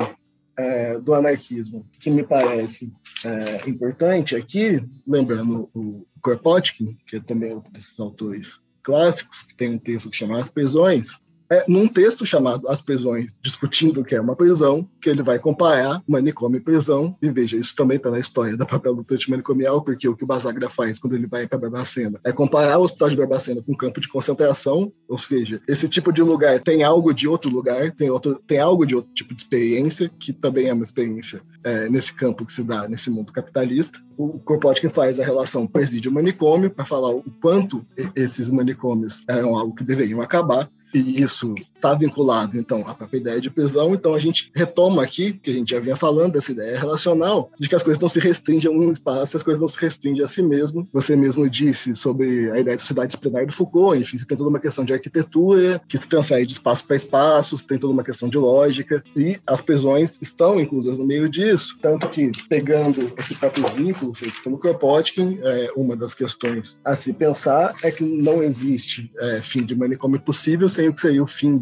É, do anarquismo, que me parece é, importante aqui, lembrando o Kropotkin, que é também outro desses autores clássicos, que tem um texto que chama As Prisões, é num texto chamado As Prisões, discutindo o que é uma prisão, que ele vai comparar manicômio e prisão, e veja, isso também está na história da própria luta antimanicomial, porque o que o Basaglia faz quando ele vai para Barbacena é comparar o hospital de Barbacena com um campo de concentração, ou seja, esse tipo de lugar tem algo de outro lugar, tem, outro, tem algo de outro tipo de experiência, que também é uma experiência é, nesse campo que se dá nesse mundo capitalista. O Kropotkin faz a relação presídio-manicômio para falar o quanto esses manicômios eram algo que deveriam acabar, e isso está vinculado, então, à própria ideia de prisão. Então, a gente retoma aqui, que a gente já vinha falando, dessa ideia relacional, de que as coisas não se restringem a um espaço, as coisas não se restringem a si mesmo. Você mesmo disse sobre a ideia de sociedade disciplinar do Foucault, enfim, você tem toda uma questão de arquitetura, que se transfere de espaço para espaço, você tem toda uma questão de lógica, e as prisões estão inclusas no meio disso. Tanto que, pegando esse próprio vínculo feito pelo Kropotkin, é, uma das questões a se pensar é que não existe é, fim de manicômio possível sem o que seria o fim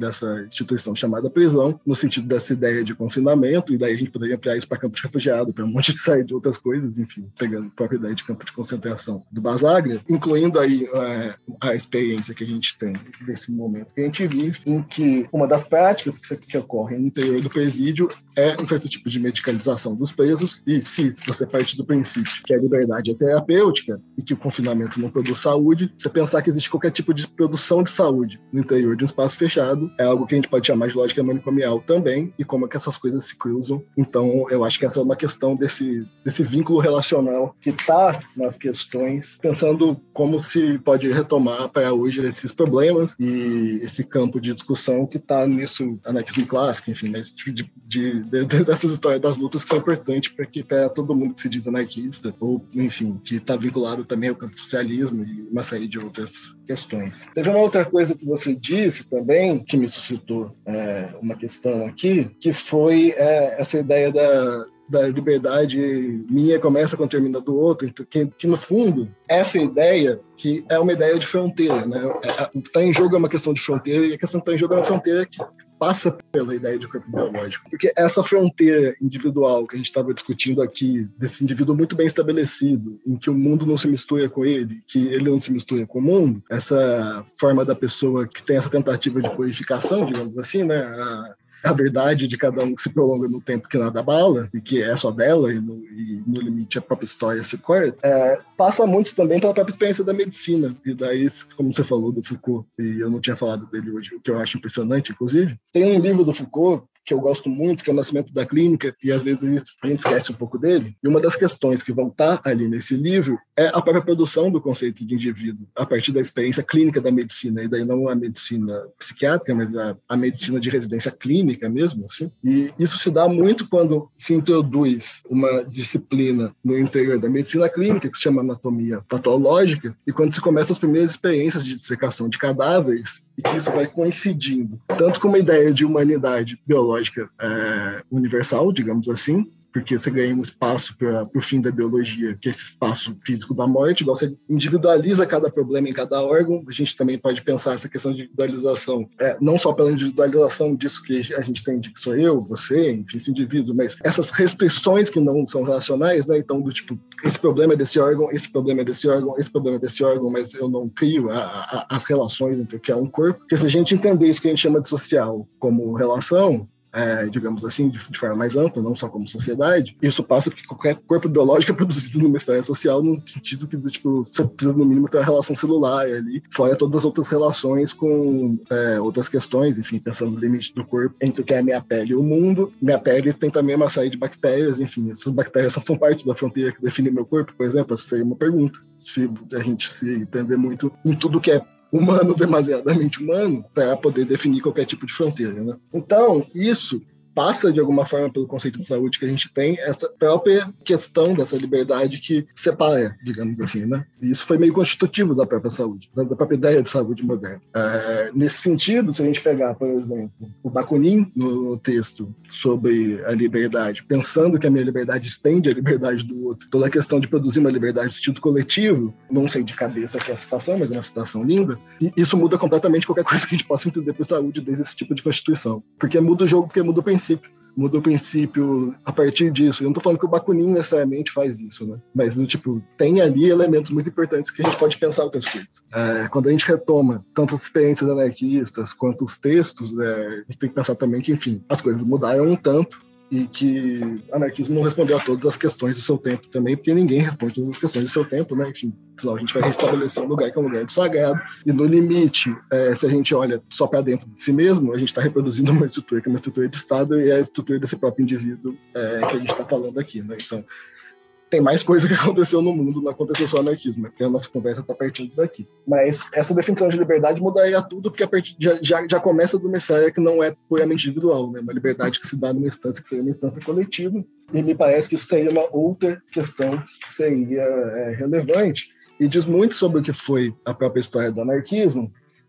dessa instituição chamada prisão, no sentido dessa ideia de confinamento, e daí a gente poderia ampliar isso para campo de refugiado, para um monte de sair de outras coisas, enfim, pegando a própria ideia de campo de concentração do Basaglia, incluindo aí é, a experiência que a gente tem desse momento que a gente vive, em que uma das práticas que, que ocorrem no interior do presídio é um certo tipo de medicalização dos presos, e se você parte do princípio que a liberdade é terapêutica e que o confinamento não produz saúde, você pensar que existe qualquer tipo de produção de saúde no interior de um espaço fechado é algo que a gente pode chamar de lógica manicomial também, e como é que essas coisas se cruzam. Então, eu acho que essa é uma questão desse, desse vínculo relacional que está nas questões, pensando como se pode retomar para hoje esses problemas e esse campo de discussão que está nisso, anarquismo clássico, enfim, nesse tipo de, de, de, de, dessas histórias das lutas que são importantes para que para todo mundo que se diz anarquista, ou, enfim, que está vinculado também ao campo do socialismo e uma série de outras questões. Teve uma outra coisa que você disse também, que me suscitou é, uma questão aqui, que foi é, essa ideia da, da liberdade minha começa quando termina do outro, que, que no fundo, essa ideia que é uma ideia de fronteira, né? O que está em jogo é uma questão de fronteira, e a questão que está em jogo é uma fronteira que passa pela ideia de corpo biológico. Porque essa fronteira individual que a gente estava discutindo aqui, desse indivíduo muito bem estabelecido, em que o mundo não se mistura com ele, que ele não se mistura com o mundo, essa forma da pessoa que tem essa tentativa de purificação, digamos assim, né? A, a verdade de cada um que se prolonga no tempo que nada abala, e que é só dela, e no, e no limite a própria história se corta, é, passa muito também pela própria experiência da medicina. E daí, como você falou do Foucault, e eu não tinha falado dele hoje, o que eu acho impressionante, inclusive, tem um livro do Foucault que eu gosto muito, que é o Nascimento da Clínica, e às vezes a gente esquece um pouco dele. E uma das questões que vão estar ali nesse livro é a própria produção do conceito de indivíduo, a partir da experiência clínica da medicina, e daí não a medicina psiquiátrica, mas a, a medicina de residência clínica mesmo, assim. E isso se dá muito quando se introduz uma disciplina no interior da medicina clínica, que se chama anatomia patológica, e quando se começa as primeiras experiências de dissecação de cadáveres, e que isso vai coincidindo tanto com uma ideia de humanidade biológica é, universal, digamos assim, porque você ganha um espaço para o fim da biologia, que é esse espaço físico da morte, igual você individualiza cada problema em cada órgão. A gente também pode pensar essa questão de individualização, é, não só pela individualização disso que a gente tem de que sou eu, você, enfim, esse indivíduo, mas essas restrições que não são relacionais, né? Então, do tipo, esse problema é desse órgão, esse problema é desse órgão, esse problema é desse órgão, mas eu não crio a, a, as relações entre o que é um corpo. Porque se a gente entender isso que a gente chama de social como relação, É, digamos assim, de, de forma mais ampla, não só como sociedade, isso passa porque qualquer corpo biológico é produzido numa esfera social, no sentido que, tipo, você precisa, no mínimo, ter uma relação celular ali, fora todas as outras relações com é, outras questões, enfim, pensando no limite do corpo entre o que é a minha pele e o mundo. Minha pele tem também uma série de bactérias, enfim, essas bactérias são parte da fronteira que define meu corpo, por exemplo. Essa seria uma pergunta. Se a gente se entender muito em tudo que é humano, demasiadamente humano, para poder definir qualquer tipo de fronteira, né? Então, isso passa, de alguma forma, pelo conceito de saúde que a gente tem, essa própria questão dessa liberdade que separa, digamos assim, né? E isso foi meio constitutivo da própria saúde, da própria ideia de saúde moderna. É, nesse sentido, se a gente pegar, por exemplo, o Bakunin no texto sobre a liberdade, pensando que a minha liberdade estende a liberdade do outro, toda a questão de produzir uma liberdade de sentido coletivo, não sei de cabeça que é a citação, mas é uma citação linda, e isso muda completamente qualquer coisa que a gente possa entender por saúde desde esse tipo de constituição. Porque muda o jogo, porque muda o princípio. Muda o princípio a partir disso. Eu não estou falando que o Bakunin necessariamente faz isso, né? Mas, tipo, tem ali elementos muito importantes que a gente pode pensar outras coisas. É, quando a gente retoma tanto as experiências anarquistas quanto os textos, né, a gente tem que pensar também que, enfim, as coisas mudaram um tanto, e que o anarquismo não respondeu a todas as questões do seu tempo também, porque ninguém responde todas as questões do seu tempo, né? Enfim, senão a gente vai restabelecer um lugar que é um lugar de sagrado, e no limite, é, se a gente olha só para dentro de si mesmo, a gente está reproduzindo uma estrutura que é uma estrutura de Estado, e é a estrutura desse próprio indivíduo é, que a gente está falando aqui, né? Então, tem mais coisa que aconteceu no mundo, não aconteceu só anarquismo, né? Porque a nossa conversa está partindo daqui. Mas essa definição de liberdade mudaria tudo, porque a partir, já, já, já começa de uma esfera que não é puramente individual, né? Uma liberdade que se dá numa instância que seria uma instância coletiva, e me parece que isso seria uma outra questão que seria é, relevante, e diz muito sobre o que foi a própria história do anarquismo.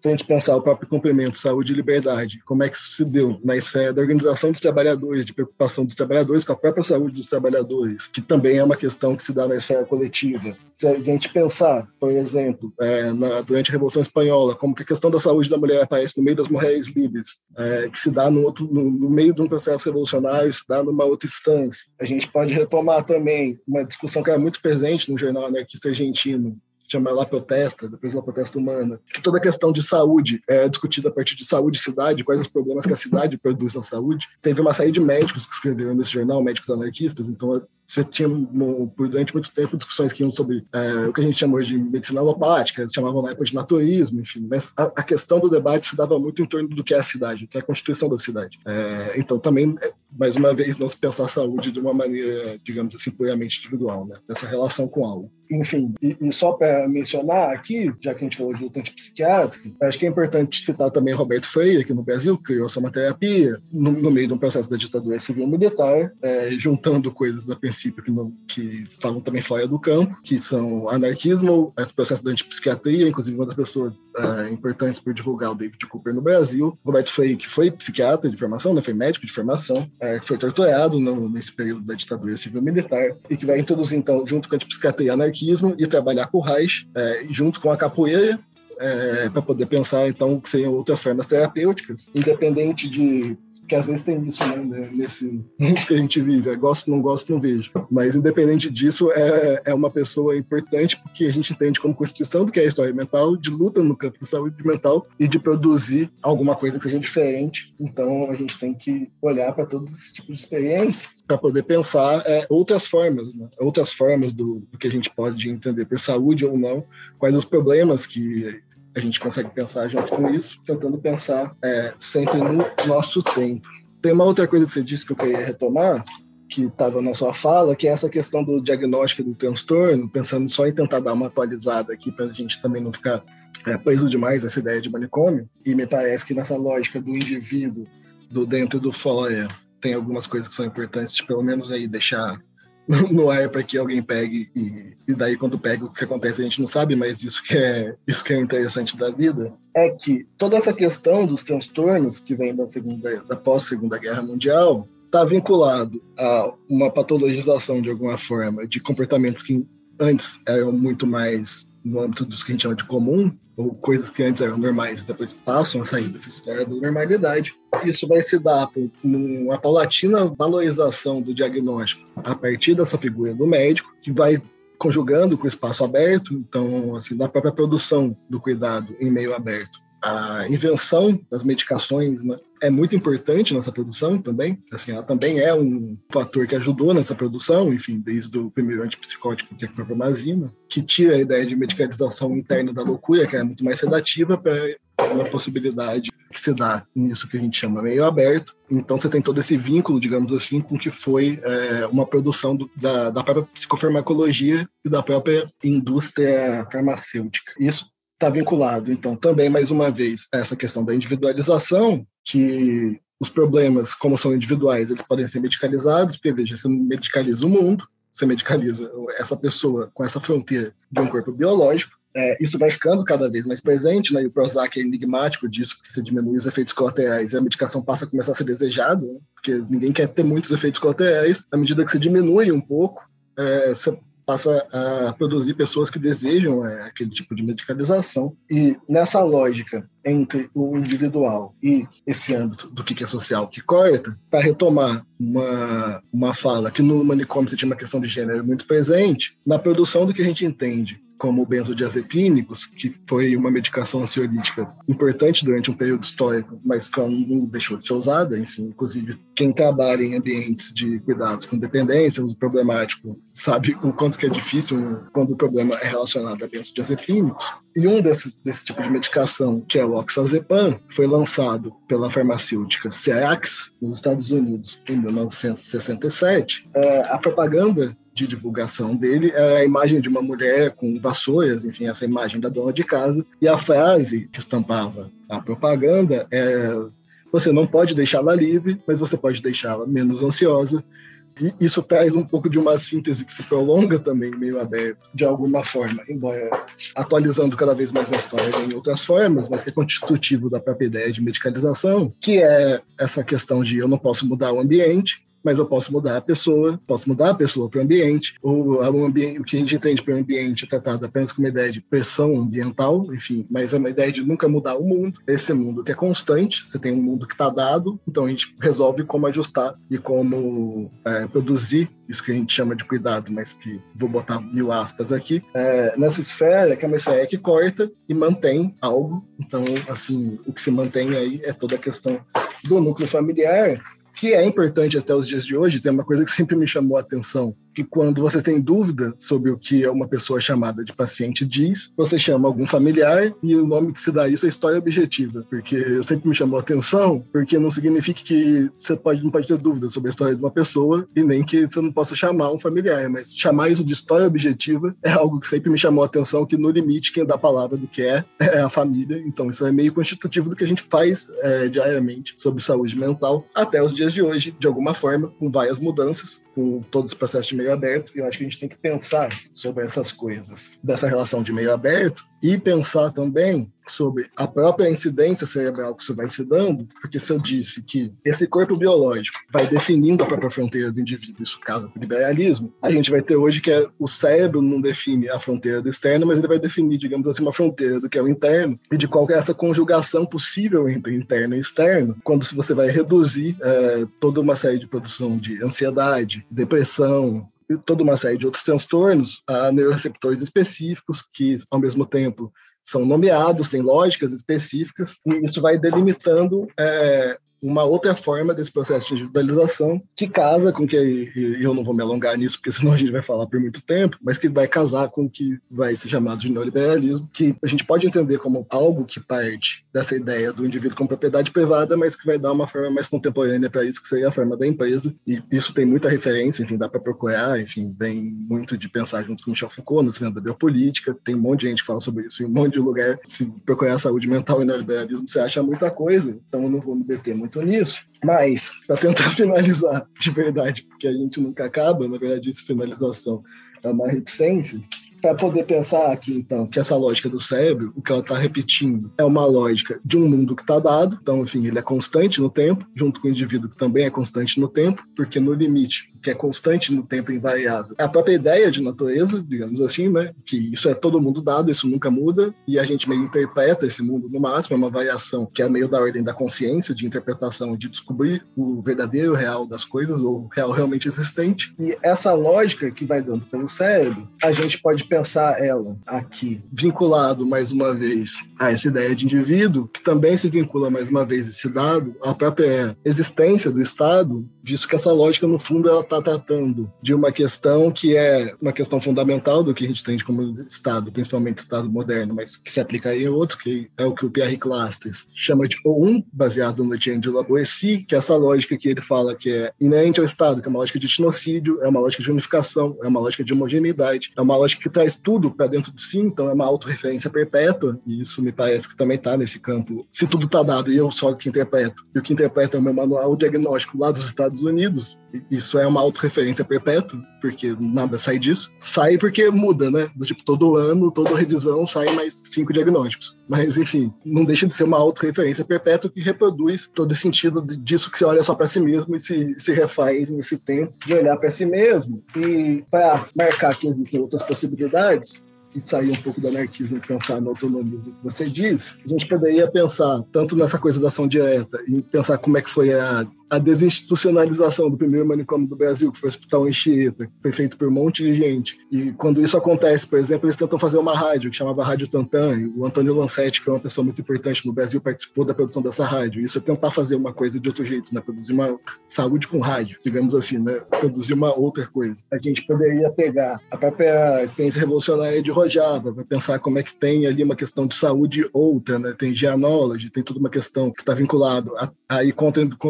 se a gente pensar o próprio complemento saúde e liberdade, como é que isso se deu na esfera da organização dos trabalhadores, de preocupação dos trabalhadores com a própria saúde dos trabalhadores, que também é uma questão que se dá na esfera coletiva. Se a gente pensar, por exemplo, é, na, durante a Revolução Espanhola, como que a questão da saúde da mulher aparece no meio das mulheres livres, é, que se dá no, outro, no, no meio de um processo revolucionário, se dá numa outra instância. A gente pode retomar também uma discussão que era muito presente no jornal anarquista argentino, chama La Protesta, depois La Protesta Humana, que toda a questão de saúde é discutida a partir de saúde e cidade, quais os problemas que a cidade produz na saúde. Teve uma série de médicos que escreveram nesse jornal, médicos anarquistas, então você tinha, durante muito tempo, discussões que iam sobre é, o que a gente chama hoje de medicina alopática, eles chamavam na época de naturismo, enfim, mas a, a questão do debate se dava muito em torno do que é a cidade, o que é a constituição da cidade. É, então, também, mais uma vez, não se pensar a saúde de uma maneira, digamos assim, puramente individual, né? Dessa relação com algo. Enfim, e, e só para mencionar aqui, já que a gente falou de luta antipsiquiátrica, acho que é importante citar também Roberto Freire, aqui no Brasil, que criou uma terapia no, no meio de um processo da ditadura civil-militar, é, juntando coisas da princípio que, não, que estavam também fora do campo, que são anarquismo, esse processo da antipsiquiatria, inclusive uma das pessoas é, importantes por divulgar o David Cooper no Brasil. Roberto Freire, que foi psiquiatra de formação, né, foi médico de formação, é, que foi torturado no, nesse período da ditadura civil-militar, e que vai introduzir, então, junto com a antipsiquiatria, anarquismo e trabalhar com o Reich, é, junto com a capoeira, é, para poder pensar, então, que seriam outras formas terapêuticas, independente de... que às vezes tem isso, né, nesse mundo que a gente vive, é, gosto, não gosto, não vejo. Mas, independente disso, é, é uma pessoa importante porque a gente entende como constituição do que é a história mental, de luta no campo da saúde mental e de produzir alguma coisa que seja diferente. Então, a gente tem que olhar para todo esse tipo de experiência para poder pensar é, outras formas, né? Outras formas do, do que a gente pode entender por saúde ou não, quais os problemas que a gente consegue pensar junto com isso, tentando pensar é, sempre no nosso tempo. Tem uma outra coisa que você disse que eu queria retomar, que estava na sua fala, que é essa questão do diagnóstico do transtorno, pensando só em tentar dar uma atualizada aqui para a gente também não ficar é, preso demais essa ideia de manicômio. E me parece que nessa lógica do indivíduo, do dentro e do fora, tem algumas coisas que são importantes, pelo menos aí deixar no ar para que alguém pegue e, e daí quando pega o que acontece a gente não sabe, mas isso que é isso que é interessante da vida é que toda essa questão dos transtornos que vem da segunda da pós-segunda guerra mundial está vinculado a uma patologização de alguma forma de comportamentos que antes eram muito mais no âmbito dos que a gente chama de comum, ou coisas que antes eram normais e depois passam a sair dessa esfera da normalidade. Isso vai se dar por uma paulatina valorização do diagnóstico a partir dessa figura do médico, que vai conjugando com o espaço aberto, então, assim, da própria produção do cuidado em meio aberto. A invenção das medicações, né, é muito importante nessa produção também. Assim, ela também é um fator que ajudou nessa produção, enfim, desde o primeiro antipsicótico, que é a clorpromazina, que tira a ideia de medicalização interna da loucura, que é muito mais sedativa, para uma possibilidade que se dá nisso que a gente chama meio aberto. Então você tem todo esse vínculo, digamos assim, com o que foi é, uma produção do, da, da própria psicofarmacologia e da própria indústria farmacêutica. Isso está vinculado, então, também, mais uma vez, a essa questão da individualização, que os problemas, como são individuais, eles podem ser medicalizados, porque, veja, você medicaliza o mundo, você medicaliza essa pessoa com essa fronteira de um corpo biológico, é, isso vai ficando cada vez mais presente, né? E o Prozac é enigmático disso, porque você diminui os efeitos colaterais e a medicação passa a começar a ser desejada, né? Porque ninguém quer ter muitos efeitos colaterais. À medida que você diminui um pouco, é, você passa a produzir pessoas que desejam é, aquele tipo de medicalização. E nessa lógica entre o individual e esse âmbito do que é social que corta, para retomar uma, uma fala que no manicômio você tinha uma questão de gênero muito presente, na produção do que a gente entende como benzodiazepínicos, que foi uma medicação ansiolítica importante durante um período histórico, mas que não deixou de ser usada. Enfim, inclusive, quem trabalha em ambientes de cuidados com dependência, uso problemático, sabe o quanto que é difícil quando o problema é relacionado a benzodiazepínicos. E um desses, desse tipo de medicação, que é o oxazepam, foi lançado pela farmacêutica Xerox, nos Estados Unidos, em mil novecentos e sessenta e sete. É, a propaganda de divulgação dele é a imagem de uma mulher com vassouras, enfim, essa imagem da dona de casa, e a frase que estampava a propaganda é: você não pode deixá-la livre, mas você pode deixá-la menos ansiosa, E isso traz um pouco de uma síntese que se prolonga também, meio aberto, de alguma forma, embora atualizando cada vez mais a história em outras formas, mas que é constitutivo da própria ideia de medicalização, que é essa questão de eu não posso mudar o ambiente, mas eu posso mudar a pessoa, posso mudar a pessoa para o ambiente, ou o, ambiente, o que a gente entende para o ambiente é tratado apenas como uma ideia de pressão ambiental, enfim, mas é uma ideia de nunca mudar o mundo, esse mundo que é constante, você tem um mundo que está dado, então a gente resolve como ajustar e como é, produzir isso que a gente chama de cuidado, mas que vou botar mil aspas aqui, é, nessa esfera, que é uma esfera que corta e mantém algo, então, assim, o que se mantém aí é toda a questão do núcleo familiar, que é importante até os dias de hoje. Tem uma coisa que sempre me chamou a atenção, que quando você tem dúvida sobre o que uma pessoa chamada de paciente diz, você chama algum familiar e o nome que se dá a isso é história objetiva, porque sempre me chamou a atenção, porque não significa que você pode, não pode ter dúvida sobre a história de uma pessoa e nem que você não possa chamar um familiar, mas chamar isso de história objetiva é algo que sempre me chamou a atenção, que no limite quem dá a palavra do que é é a família, então isso é meio constitutivo do que a gente faz é, diariamente sobre saúde mental até os dias de hoje, de alguma forma, com várias mudanças, com todos os processos de meio aberto, e eu acho que a gente tem que pensar sobre essas coisas, dessa relação de meio aberto, e pensar também sobre a própria incidência cerebral que isso vai se dando, porque se eu disse que esse corpo biológico vai definindo a própria fronteira do indivíduo, isso casa com o liberalismo, a gente vai ter hoje que é, o cérebro não define a fronteira do externo, mas ele vai definir, digamos assim, uma fronteira do que é o interno, e de qual é essa conjugação possível entre interno e externo, quando você vai reduzir é, toda uma série de produção de ansiedade, depressão, e toda uma série de outros transtornos a neuroreceptores específicos que, ao mesmo tempo, são nomeados, têm lógicas específicas, e isso vai delimitando é, uma outra forma desse processo de individualização que casa com que, e eu não vou me alongar nisso, porque senão a gente vai falar por muito tempo, mas que vai casar com o que vai ser chamado de neoliberalismo, que a gente pode entender como algo que parte dessa ideia do indivíduo como propriedade privada, mas que vai dar uma forma mais contemporânea para isso, que seria a forma da empresa, e isso tem muita referência, enfim, dá para procurar, enfim, vem muito de pensar junto com Michel Foucault, no cinema da biopolítica, tem um monte de gente que fala sobre isso em um monte de lugar. Se procurar saúde mental e neoliberalismo, você acha muita coisa, então eu não vou me deter muito nisso, mas para tentar finalizar de verdade, porque a gente nunca acaba, na verdade essa finalização é uma reticência, para poder pensar aqui, então, que essa lógica do cérebro, o que ela está repetindo, é uma lógica de um mundo que está dado, então, enfim, ele é constante no tempo, junto com o indivíduo que também é constante no tempo, porque no limite, que é constante no tempo invariável, é a própria ideia de natureza, digamos assim, né, que isso é todo mundo dado, isso nunca muda, e a gente meio interpreta esse mundo no máximo, é uma variação que é meio da ordem da consciência, de interpretação, de descobrir o verdadeiro real das coisas, ou o real realmente existente, e essa lógica que vai dando pelo cérebro, a gente pode pensar ela aqui, vinculado mais uma vez a essa ideia de indivíduo, que também se vincula mais uma vez esse dado, à própria existência do Estado, visto que essa lógica, no fundo, ela está tratando de uma questão que é uma questão fundamental do que a gente entende como Estado, principalmente Estado moderno, mas que se aplicaria em outros, que é o que o Pierre Clastres chama de O um, baseado no Etienne de La Boétie, que é essa lógica que ele fala que é inerente ao Estado, que é uma lógica de etnocídio, é uma lógica de unificação, é uma lógica de homogeneidade, é uma lógica que traz tudo para dentro de si, então é uma autorreferência perpétua, e isso me parece que também está nesse campo. Se tudo está dado e eu só o que interpreto, e o que interpreta é o meu manual diagnóstico lá dos Estados Unidos, isso é uma autorreferência perpétua, porque nada sai disso. Sai porque muda, né? Do tipo, todo ano, toda revisão sai mais cinco diagnósticos. Mas, enfim, não deixa de ser uma autorreferência perpétua que reproduz todo esse sentido disso que se olha só para si mesmo e se, se refaz nesse tempo de olhar para si mesmo. E para marcar que existem outras possibilidades, e sair um pouco do anarquismo e pensar na autonomia do que você disse, a gente poderia pensar tanto nessa coisa da ação direta e pensar como é que foi a, a desinstitucionalização do primeiro manicômio do Brasil, que foi o Hospital Anchieta, que foi feito por um monte de gente. E quando isso acontece, por exemplo, eles tentam fazer uma rádio que chamava Rádio Tantã, e o Antônio Lancetti, que foi uma pessoa muito importante no Brasil, participou da produção dessa rádio. Isso é tentar fazer uma coisa de outro jeito, né? Produzir uma saúde com rádio, digamos assim, né? Produzir uma outra coisa. A gente poderia pegar a própria experiência revolucionária de Rojava, para pensar como é que tem ali uma questão de saúde outra, né? Tem genealogia, tem toda uma questão que está vinculada aí contra o patriarcado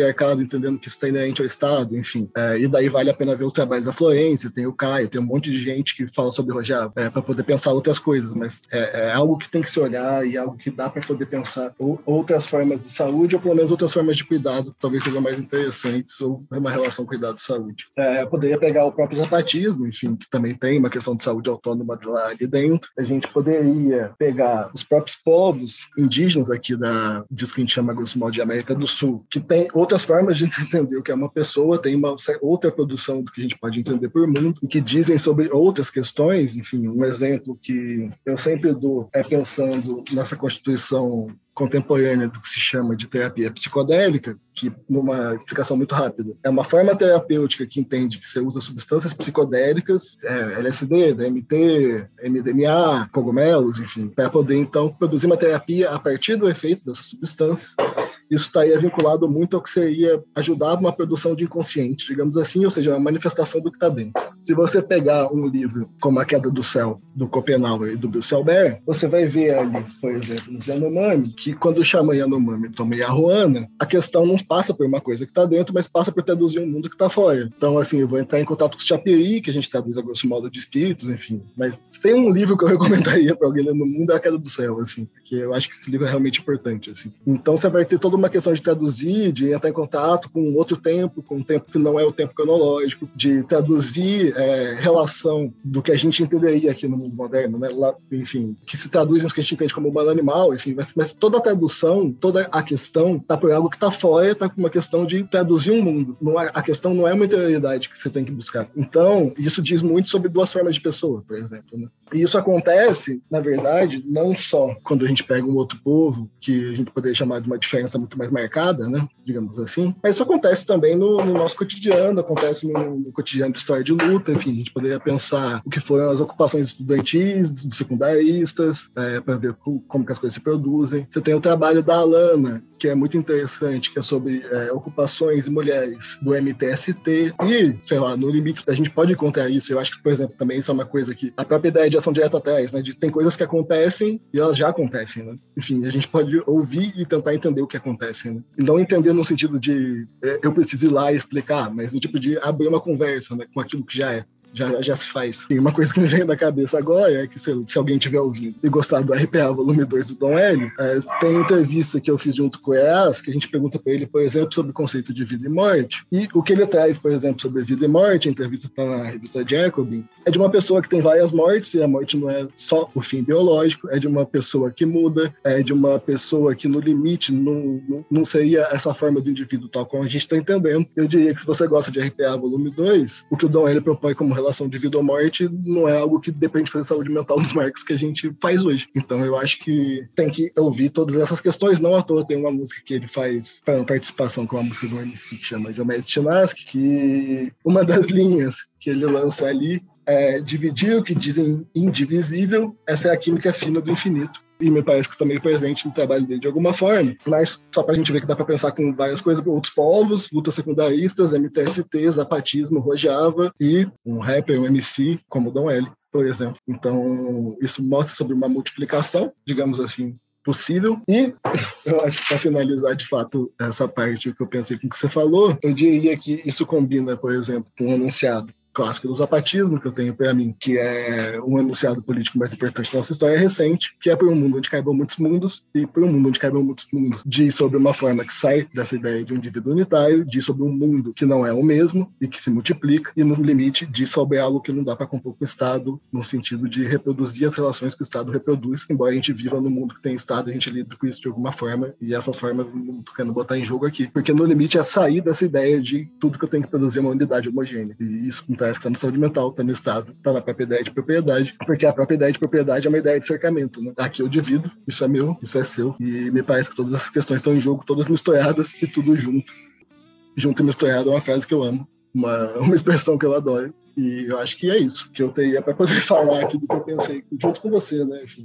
patriarcado, entendendo que isso está inerente ao Estado, enfim. É, e daí vale a pena ver o trabalho da Florência, tem o Caio, tem um monte de gente que fala sobre Rojava, é, para poder pensar outras coisas, mas é, é algo que tem que se olhar e algo que dá para poder pensar ou, outras formas de saúde, ou pelo menos outras formas de cuidado, que talvez sejam mais interessantes, ou uma relação cuidado-saúde. É, eu poderia pegar o próprio zapatismo, enfim, que também tem uma questão de saúde autônoma lá ali dentro. A gente poderia pegar os próprios povos indígenas aqui da, disso que a gente chama, grosso modo, de América do Sul, que tem outras formas de se entender o que é uma pessoa, tem uma outra produção do que a gente pode entender por mundo, e que dizem sobre outras questões. Enfim, um exemplo que eu sempre dou é pensando nessa Constituição contemporânea do que se chama de terapia psicodélica, que, numa explicação muito rápida, é uma forma terapêutica que entende que você usa substâncias psicodélicas, é, L S D, D M T, M D M A, cogumelos, enfim, para poder, então, produzir uma terapia a partir do efeito dessas substâncias. Isso estaria vinculado muito ao que seria ajudar uma produção de inconsciente, digamos assim, ou seja, uma manifestação do que está dentro. Se você pegar um livro como A Queda do Céu, do Schopenhauer e do Bill Selber, você vai ver ali, por exemplo, no Yanomami, que quando o xamã Yanomami toma Yahuana, a questão não passa por uma coisa que está dentro, mas passa por traduzir um mundo que está fora. Então, assim, eu vou entrar em contato com o Chapiri, que a gente traduz a grosso modo de espíritos, enfim. Mas se tem um livro que eu recomendaria para alguém ler no mundo, é A Queda do Céu, assim, porque eu acho que esse livro é realmente importante, assim. Então, você vai ter toda uma questão de traduzir, de entrar em contato com outro tempo, com um tempo que não é o tempo cronológico, de traduzir é, relação do que a gente entenderia aqui no mundo moderno, né? Lá, enfim, que se traduz no que a gente entende como humano animal, enfim, mas, mas toda a tradução, toda a questão está por algo que está fora, está com uma questão de traduzir um mundo. Não é, a questão não é uma interioridade que você tem que buscar. Então, isso diz muito sobre duas formas de pessoa, por exemplo, né? E isso acontece, na verdade, não só quando a gente pega um outro povo, que a gente poderia chamar de uma diferença muito mais marcada, né, digamos assim, mas isso acontece também no, no nosso cotidiano, acontece no, no cotidiano de história de luta, enfim, a gente poderia pensar o que foram as ocupações estudantis, dos secundaristas, é, para ver como, como que as coisas se produzem. Você tem o trabalho da Alana, que é muito interessante, que é sobre é, ocupações e mulheres do M T S T, e, sei lá, no limite a gente pode encontrar isso. Eu acho que, por exemplo, também isso é uma coisa que a própria ideia de ação direta atrás, né, de tem coisas que acontecem e elas já acontecem, né? Enfim, a gente pode ouvir e tentar entender o que acontece, né? E não entender no sentido de é, eu preciso ir lá e explicar, mas no tipo de abrir uma conversa, né, com aquilo que já é. Já, já se faz. E uma coisa que me vem na cabeça agora é que se, se alguém estiver ouvindo e gostar do R P A volume dois do Dom Hélio, é, tem entrevista que eu fiz junto com o E A S, que a gente pergunta para ele, por exemplo, sobre o conceito de vida e morte. E o que ele traz, por exemplo, sobre vida e morte, a entrevista está na revista Jacobin, é de uma pessoa que tem várias mortes, e a morte não é só o fim biológico, é de uma pessoa que muda, é de uma pessoa que no limite não, não, não seria essa forma do indivíduo tal como a gente está entendendo. Eu diria que se você gosta de R P A volume dois, o que o Dom Hélio propõe como relação de vida ou morte não é algo que depende de fazer saúde mental nos marcos que a gente faz hoje. Então eu acho que tem que ouvir todas essas questões. Não à toa tem uma música que ele faz para participação com uma música do M C que chama Diomedes Chinaski, que uma das linhas que ele lança ali é dividir o que dizem indivisível, essa é a química fina do infinito. E me parece que está meio presente no trabalho dele de alguma forma, mas só para a gente ver que dá para pensar com várias coisas, outros povos, lutas secundaristas, M T S T, zapatismo, Rojava e um rapper, um M C como o Dom Hélio, por exemplo. Então, isso mostra sobre uma multiplicação, digamos assim, possível. E eu acho que para finalizar de fato essa parte que eu pensei com o que você falou, eu diria que isso combina, por exemplo, com um enunciado clássico do zapatismo que eu tenho para mim, que é um enunciado político mais importante da nossa história recente, que é por um mundo onde caibam muitos mundos, e por um mundo onde caibam muitos mundos diz sobre uma forma que sai dessa ideia de um indivíduo unitário, diz sobre um mundo que não é o mesmo e que se multiplica, e no limite diz sobre algo que não dá para compor com o Estado, no sentido de reproduzir as relações que o Estado reproduz, embora a gente viva num mundo que tem Estado, a gente lida com isso de alguma forma, e essas formas não tô querendo botar em jogo aqui, porque no limite é sair dessa ideia de tudo que eu tenho que produzir é uma unidade homogênea, e isso parece que está na saúde mental, está no Estado, está na própria ideia de propriedade, porque a própria ideia de propriedade é uma ideia de cercamento, né? Aqui eu divido, isso é meu, isso é seu, e me parece que todas essas questões estão em jogo, todas misturadas e tudo junto. Junto e misturado é uma frase que eu amo, uma, uma expressão que eu adoro, e eu acho que é isso que eu teria para poder falar aqui do que eu pensei, junto com você, né? Enfim.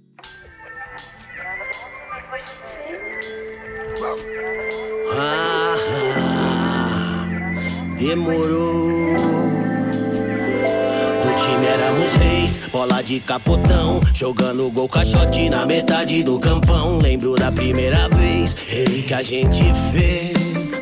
Ah, demorou. O time éramos reis, bola de capotão, jogando gol caixote na metade do campão. Lembro da primeira vez, ei, que a gente fez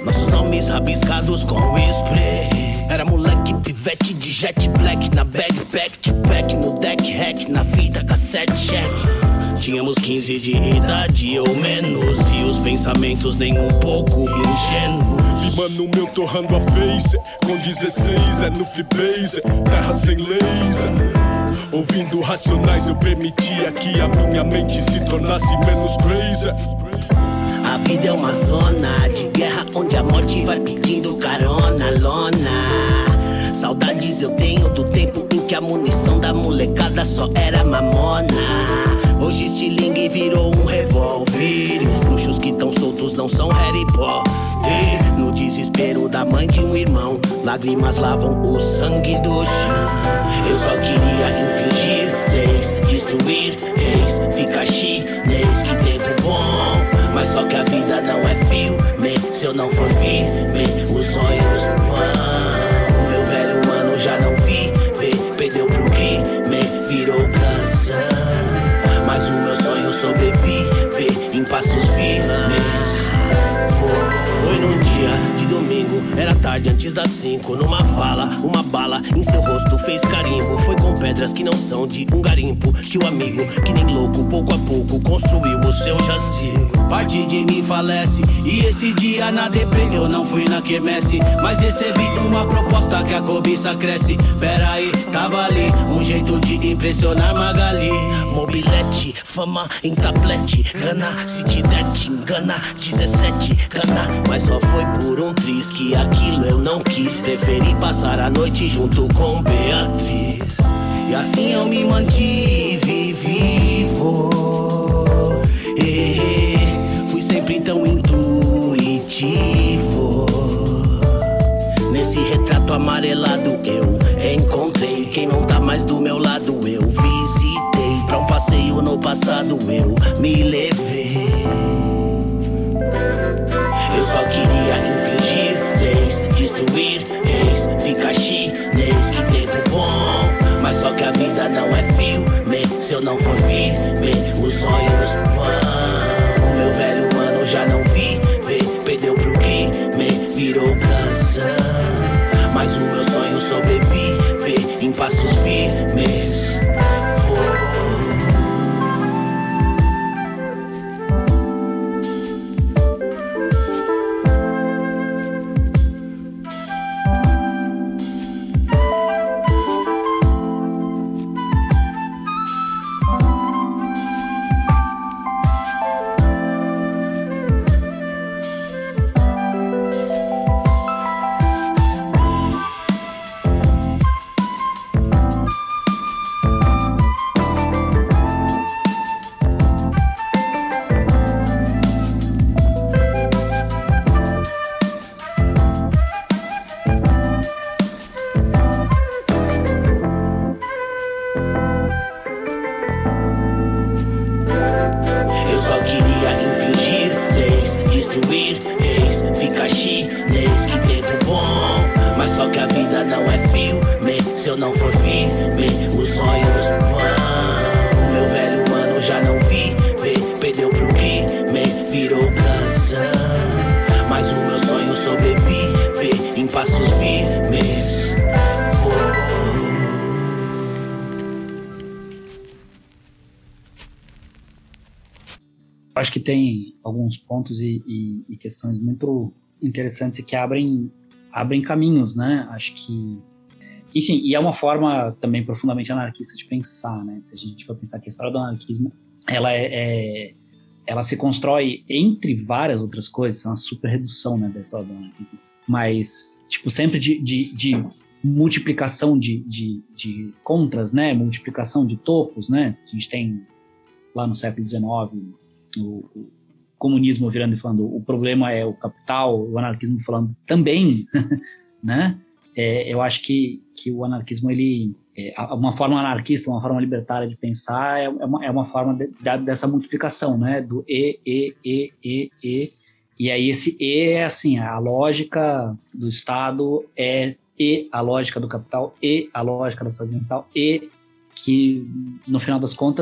nossos nomes rabiscados com spray. Era moleque, pivete de jet black, na backpack, de pack, no deck hack, na fita cassete check. Tínhamos quinze de idade ou menos, e os pensamentos nem um pouco ingênuos. E mano, meu torrando a face, com dezesseis é no Freebase, terra sem leis. Ouvindo Racionais eu permitia que a minha mente se tornasse menos crazy. A vida é uma zona de guerra onde a morte vai pedindo carona, lona. Saudades eu tenho do tempo em que a munição da molecada só era mamona. Hoje estilingue virou um revólver, e os bruxos que tão soltos não são Harry Potter. No desespero da mãe de um irmão, lágrimas lavam o sangue do chão. Eu só queria infringir leis, destruir reis, ficar chinês, que tempo bom. Mas só que a vida não é filme, se eu não for firme, os sonhos vão. O meu velho mano já não vive, perdeu pro crime, virou canção. Mas o meu sonho sobrevive em passos firmes. Foi num dia de domingo, era tarde antes das cinco. Numa vala, uma bala em seu rosto fez carimbo. Foi com pedras que não são de um garimpo que o amigo, que nem louco, pouco a pouco construiu o seu jazigo. Parte de mim falece, e esse dia na deprê eu não fui na quermesse, mas recebi uma proposta que a cobiça cresce. Pera aí, tava ali, um jeito de impressionar Magali. Mobilete, fama em tablete, gana, se te der te engana. Dezessete, gana, mas só foi por um triz que aquilo eu não quis. Preferi passar a noite junto com Beatriz, e assim eu me mantive vivo. E fui sempre tão intuitivo. Nesse retrato amarelado eu encontrei quem não tá mais do meu lado. Eu visitei pra um passeio no passado, eu me levei. Eu só queria infringir leis, destruir reis, ficar chinês, que tempo bom. Mas só que a vida não é filme, se eu não for firme, os sonhos vão. O meu velho mano já não vive, perdeu pro crime, virou canção. Mas o meu sonho sobrevive em passos firmes. Acho que tem alguns pontos e, e, e questões muito interessantes e que abrem, abrem caminhos, né? Acho que, enfim, e é uma forma também profundamente anarquista de pensar, né? Se a gente for pensar que a história do anarquismo, ela é, é ela se constrói entre várias outras coisas, é uma super redução, né, da história do anarquismo, mas, tipo, sempre de, de, de multiplicação de, de, de contras, né? Multiplicação de topos, né? A gente tem lá no século dezenove O, o comunismo virando e falando o problema é o capital, o anarquismo falando também, né? É, eu acho que, que o anarquismo, ele, é, uma forma anarquista, uma forma libertária de pensar é, é, uma, é uma forma de, de, dessa multiplicação, né? Do E, E, E, E, E, e aí esse E é assim, a lógica do Estado é E, a lógica do capital, E, a lógica da saúde mental, E, que no final das contas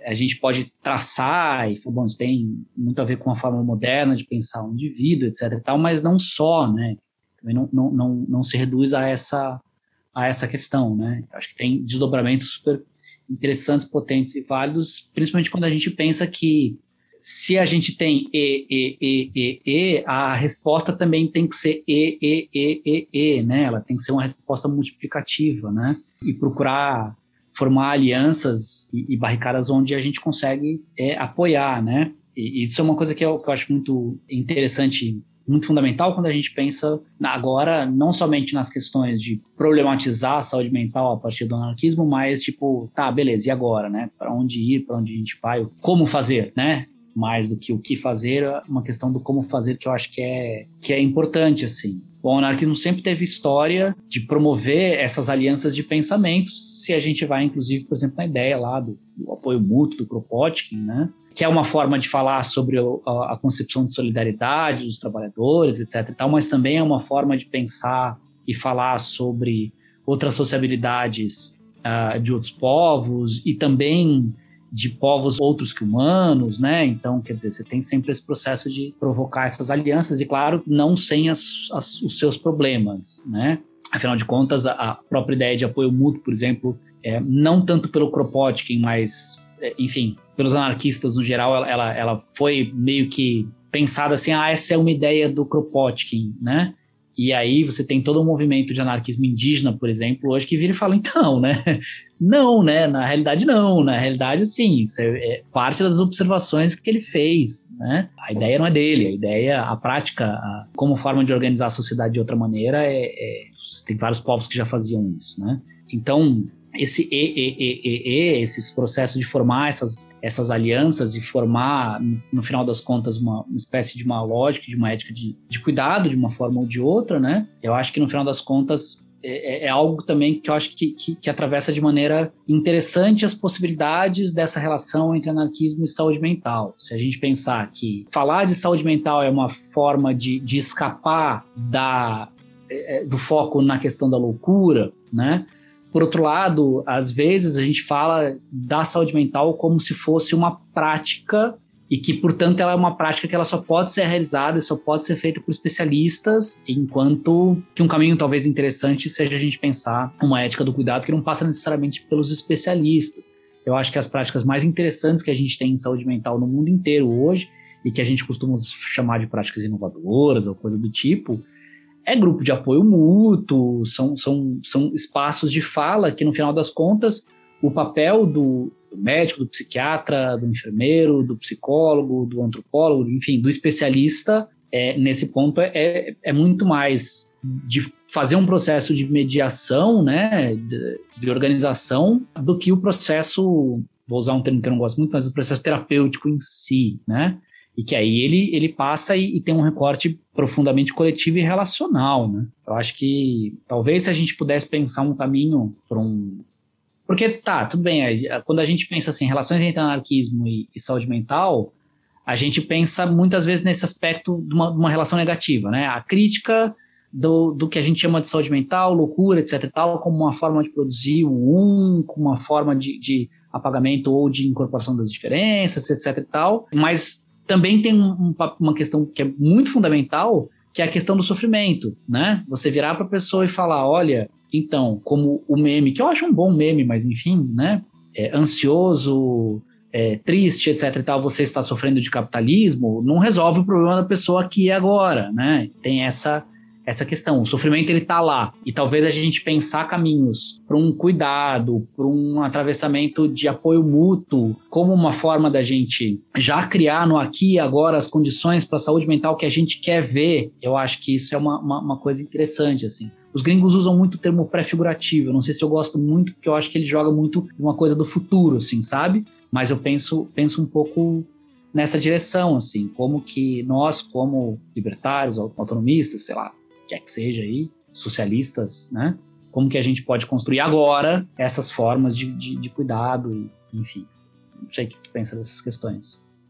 a gente pode traçar e falar, bom, isso tem muito a ver com a forma moderna de pensar o indivíduo, etc e tal, mas não só, né? Também não, não, não, não se reduz a essa, a essa questão, né? Eu acho que tem desdobramentos super interessantes, potentes e válidos, principalmente quando a gente pensa que se a gente tem E, E, E, E, E, a resposta também tem que ser E, E, E, E, E, né? Ela tem que ser uma resposta multiplicativa, né? E procurar formar alianças e, e barricadas onde a gente consegue é, apoiar, né? E, e isso é uma coisa que eu, que eu acho muito interessante, muito fundamental quando a gente pensa na, agora, não somente nas questões de problematizar a saúde mental a partir do anarquismo, mas tipo, tá, beleza, e agora, né? Para onde ir, para onde a gente vai, como fazer, né? Mais do que o que fazer, uma questão do como fazer que eu acho que é, que é importante, assim. Bom, o anarquismo sempre teve história de promover essas alianças de pensamentos, se a gente vai, inclusive, por exemplo, na ideia lá do, do apoio mútuo, do Kropotkin, né? Que é uma forma de falar sobre a, a concepção de solidariedade dos trabalhadores, etc e tal, mas também é uma forma de pensar e falar sobre outras sociabilidades uh, de outros povos e também de povos outros que humanos, né? Então, quer dizer, você tem sempre esse processo de provocar essas alianças e, claro, não sem as, as, os seus problemas, né? Afinal de contas, a, a própria ideia de apoio mútuo, por exemplo, é, não tanto pelo Kropotkin, mas, é, enfim, pelos anarquistas no geral, ela, ela, ela foi meio que pensada assim, ah, essa é uma ideia do Kropotkin, né? E aí você tem todo um movimento de anarquismo indígena, por exemplo, hoje que vira e fala, então, né? Não, né? Na realidade, não. Na realidade, sim. Isso é, é parte das observações que ele fez, né? A ideia não é dele. A ideia, a prática, a, como forma de organizar a sociedade de outra maneira, é, é, tem vários povos que já faziam isso, né? Então, esse E, E, E, E, E, esses processos de formar essas, essas alianças e formar, no, no final das contas, uma, uma espécie de uma lógica, de uma ética de, de cuidado, de uma forma ou de outra, né? Eu acho que, no final das contas, é, é algo também que eu acho que, que, que atravessa de maneira interessante as possibilidades dessa relação entre anarquismo e saúde mental. Se a gente pensar que falar de saúde mental é uma forma de, de escapar da, é, do foco na questão da loucura, né? Por outro lado, às vezes a gente fala da saúde mental como se fosse uma prática e que, portanto, ela é uma prática que ela só pode ser realizada e só pode ser feita por especialistas, enquanto que um caminho talvez interessante seja a gente pensar uma ética do cuidado que não passa necessariamente pelos especialistas. Eu acho que as práticas mais interessantes que a gente tem em saúde mental no mundo inteiro hoje, e que a gente costuma chamar de práticas inovadoras ou coisa do tipo, é grupo de apoio mútuo, são, são, são espaços de fala que, no final das contas, o papel do, do médico, do psiquiatra, do enfermeiro, do psicólogo, do antropólogo, enfim, do especialista, é, nesse ponto, é, é muito mais de fazer um processo de mediação, né, de, de organização, do que o processo, vou usar um termo que eu não gosto muito, mas o processo terapêutico em si, né? E que aí ele, ele passa e, e tem um recorte profundamente coletivo e relacional, né? Eu acho que talvez se a gente pudesse pensar um caminho para um... Porque, tá, tudo bem, quando a gente pensa assim, relações entre anarquismo e, e saúde mental, a gente pensa muitas vezes nesse aspecto de uma, de uma relação negativa, né? A crítica do, do que a gente chama de saúde mental, loucura, etc e tal, como uma forma de produzir o um, como uma forma de, de apagamento ou de incorporação das diferenças, etc e tal, mas também tem um, uma questão que é muito fundamental, que é a questão do sofrimento, né? Você virar para a pessoa e falar, olha, então, como o meme, que eu acho um bom meme, mas enfim, né? É, ansioso, é, triste, etc e tal, você está sofrendo de capitalismo, não resolve o problema da pessoa aqui e agora, né? Tem essa... essa questão, o sofrimento ele tá lá, e talvez a gente pensar caminhos para um cuidado, para um atravessamento de apoio mútuo, como uma forma da gente já criar no aqui e agora as condições para a saúde mental que a gente quer ver, eu acho que isso é uma, uma, uma coisa interessante, assim. Os gringos usam muito o termo pré-figurativo, eu não sei se eu gosto muito, porque eu acho que ele joga muito uma coisa do futuro, assim, sabe? Mas eu penso, penso um pouco nessa direção, assim, como que nós, como libertários, autonomistas, sei lá, quer que seja aí, socialistas, né? Como que a gente pode construir agora essas formas de, de, de cuidado, e, enfim. Não sei o que tu pensa dessas questões.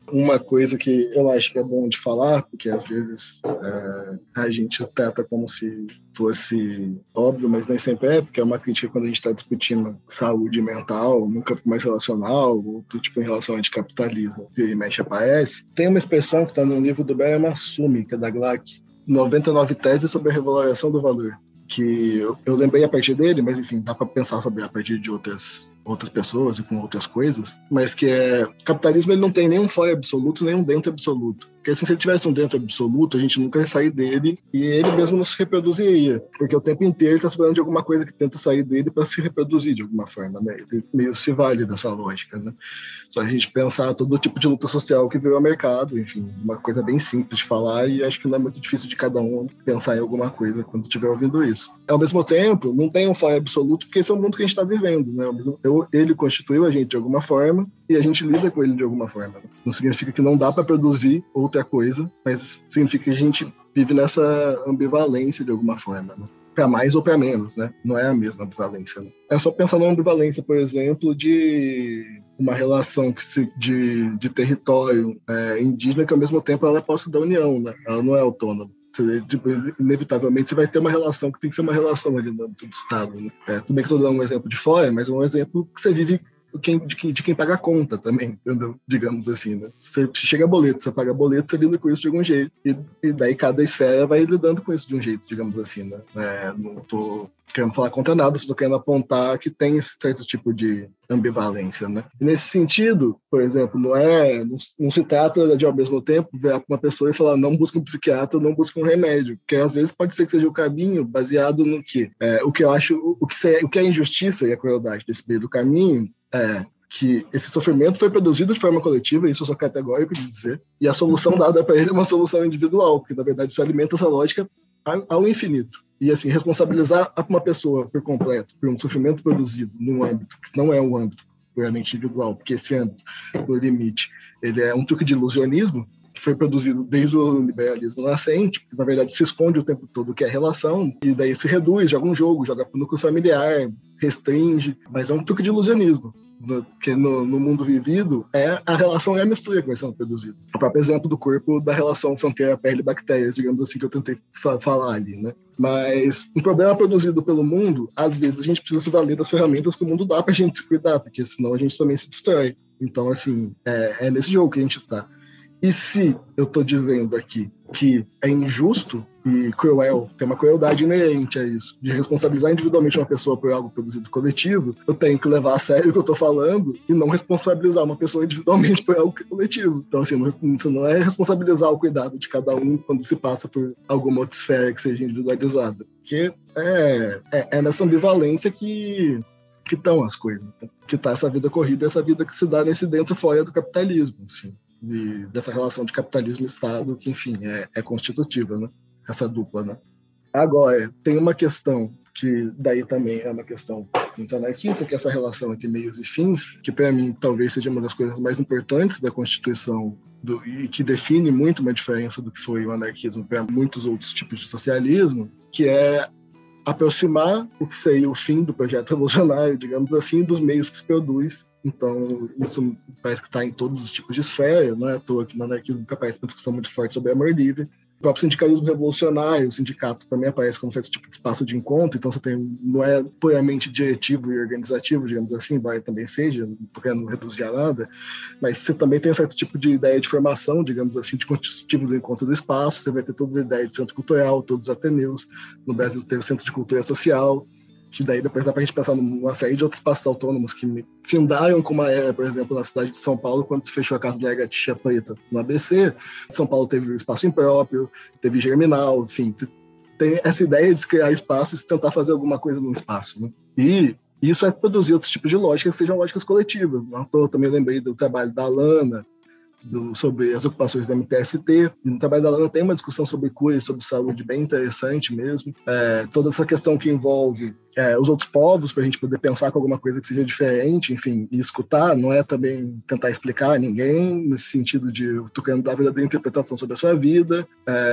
Uma coisa que eu acho que é bom de falar, porque às vezes é, a gente trata como se fosse óbvio, mas nem sempre é, porque é uma crítica quando a gente está discutindo saúde mental, no campo mais relacional, ou tipo em relação ao anticapitalismo, que e mexe aparece. Tem uma expressão que está no livro do Brian Massumi, que é da Glack, noventa e nove teses sobre a revalorização do valor, que eu, eu lembrei a partir dele, mas enfim, dá para pensar sobre a partir de outras, outras pessoas e com outras coisas, mas que é, o capitalismo ele não tem nenhum fora absoluto, nem um dentro absoluto. Porque assim, se ele tivesse um dentro absoluto, a gente nunca ia sair dele e ele mesmo não se reproduziria, porque o tempo inteiro ele está esperando de alguma coisa que tenta sair dele para se reproduzir de alguma forma, né? Ele meio se vale dessa lógica, né? Só a gente pensar todo tipo de luta social que veio ao mercado, enfim, uma coisa bem simples de falar e acho que não é muito difícil de cada um pensar em alguma coisa quando estiver ouvindo isso. Ao mesmo tempo, não tem um fora absoluto, porque esse é o mundo que a gente está vivendo, né? Ele constituiu a gente de alguma forma e a gente lida com ele de alguma forma. Não significa que não dá para produzir outra coisa, mas significa que a gente vive nessa ambivalência de alguma forma, né? Para mais ou para menos, né? Não é a mesma ambivalência, né? É só pensar numa ambivalência, por exemplo, de uma relação que se, de, de território é, indígena que ao mesmo tempo ela é posse da União, né? Ela não é autônoma. Você, tipo, inevitavelmente você vai ter uma relação que tem que ser uma relação ali no âmbito do Estado, né? É, tudo bem que eu estou dando um exemplo de fora, mas é um exemplo que você vive Quem, de, quem, de quem paga a conta também, entendeu? Digamos assim, né? Você chega boleto, você paga boleto, você lida com isso de algum jeito. E, e daí cada esfera vai lidando com isso de um jeito, digamos assim, né? É, não tô querendo falar contra nada, só tô querendo apontar que tem esse certo tipo de ambivalência, né? E nesse sentido, por exemplo, não é, não, não se trata de ao mesmo tempo virar para uma pessoa e falar não busca um psiquiatra, não busca um remédio, porque às vezes pode ser que seja o caminho baseado no quê? É, o que eu acho, o que, o que é a injustiça e a crueldade desse meio do caminho é que esse sofrimento foi produzido de forma coletiva, isso eu sou categórico de dizer, e a solução dada para ele é uma solução individual, porque na verdade isso alimenta essa lógica ao infinito. E assim, responsabilizar uma pessoa por completo por um sofrimento produzido num âmbito que não é um âmbito puramente individual, porque esse âmbito, no limite, ele é um truque de ilusionismo, que foi produzido desde o liberalismo nascente, que na verdade se esconde o tempo todo o que é relação, e daí se reduz, joga um jogo, joga para o núcleo familiar, restringe, mas é um truque de ilusionismo, porque no, no mundo vivido é, a relação é a mistura que vai sendo produzida. O próprio exemplo do corpo da relação fronteira-pele-bactérias, digamos assim, que eu tentei fa- falar ali, né? Mas um problema produzido pelo mundo, às vezes a gente precisa se valer das ferramentas que o mundo dá pra gente se cuidar, porque senão a gente também se destrói. Então, assim, é, é nesse jogo que a gente tá. E se eu estou dizendo aqui que é injusto e cruel, tem uma crueldade inerente a isso, de responsabilizar individualmente uma pessoa por algo produzido coletivo, eu tenho que levar a sério o que eu estou falando e não responsabilizar uma pessoa individualmente por algo coletivo. Então, assim, isso não é responsabilizar o cuidado de cada um quando se passa por alguma outra esfera que seja individualizada. Porque é, é, é nessa ambivalência que que estão as coisas, né? Que está essa vida corrida, essa vida que se dá nesse dentro e fora do capitalismo, assim. De, dessa relação de capitalismo e Estado, que, enfim, é, é constitutiva, né? Essa dupla, né? Agora, tem uma questão que daí também é uma questão muito anarquista, que é essa relação entre meios e fins, que para mim talvez seja uma das coisas mais importantes da Constituição do, e que define muito uma diferença do que foi o anarquismo para muitos outros tipos de socialismo, que é aproximar o que seria o fim do projeto revolucionário, digamos assim, dos meios que se produz. Então, isso parece que está em todos os tipos de esfera, não é à toa que no anarquismo nunca aparece uma discussão muito forte sobre amor livre. O próprio sindicalismo revolucionário, o sindicato também aparece como certo tipo de espaço de encontro, então você tem, não é puramente diretivo e organizativo, digamos assim, embora também seja, porque não reduzir a nada, mas você também tem um certo tipo de ideia de formação, digamos assim, de constitutivo do encontro do espaço, você vai ter toda a ideia de centro cultural, todos os ateneus, no Brasil teve o Centro de Cultura Social, que daí depois dá para a gente pensar numa série de outros espaços autônomos que findaram como era, por exemplo, na cidade de São Paulo, quando se fechou a Casa da Lagartixa Preta no A B C. São Paulo teve o espaço impróprio, teve Germinal, enfim, tem essa ideia de criar espaços e tentar fazer alguma coisa no espaço, né? E isso é produzir outros tipos de lógicas que sejam lógicas coletivas. Né? Eu também lembrei do trabalho da Alana, Do, sobre as ocupações do M T S T. E no trabalho da Lana tem uma discussão sobre cura e sobre saúde bem interessante mesmo. É, toda essa questão que envolve é, os outros povos, para a gente poder pensar com alguma coisa que seja diferente, enfim, e escutar, não é também tentar explicar a ninguém, nesse sentido de eu tô querendo dar a verdadeira interpretação sobre a sua vida,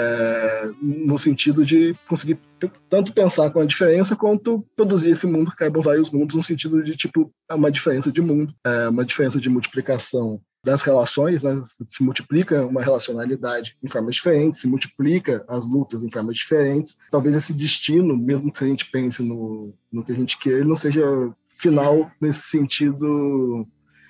é, no sentido de conseguir tanto pensar com a diferença quanto produzir esse mundo que caibam vários mundos, no sentido de, tipo, uma diferença de mundo, é, uma diferença de multiplicação das relações, né? Se multiplica uma relacionalidade em formas diferentes, se multiplica as lutas em formas diferentes. Talvez esse destino, mesmo que a gente pense no, no que a gente quer, ele não seja final nesse sentido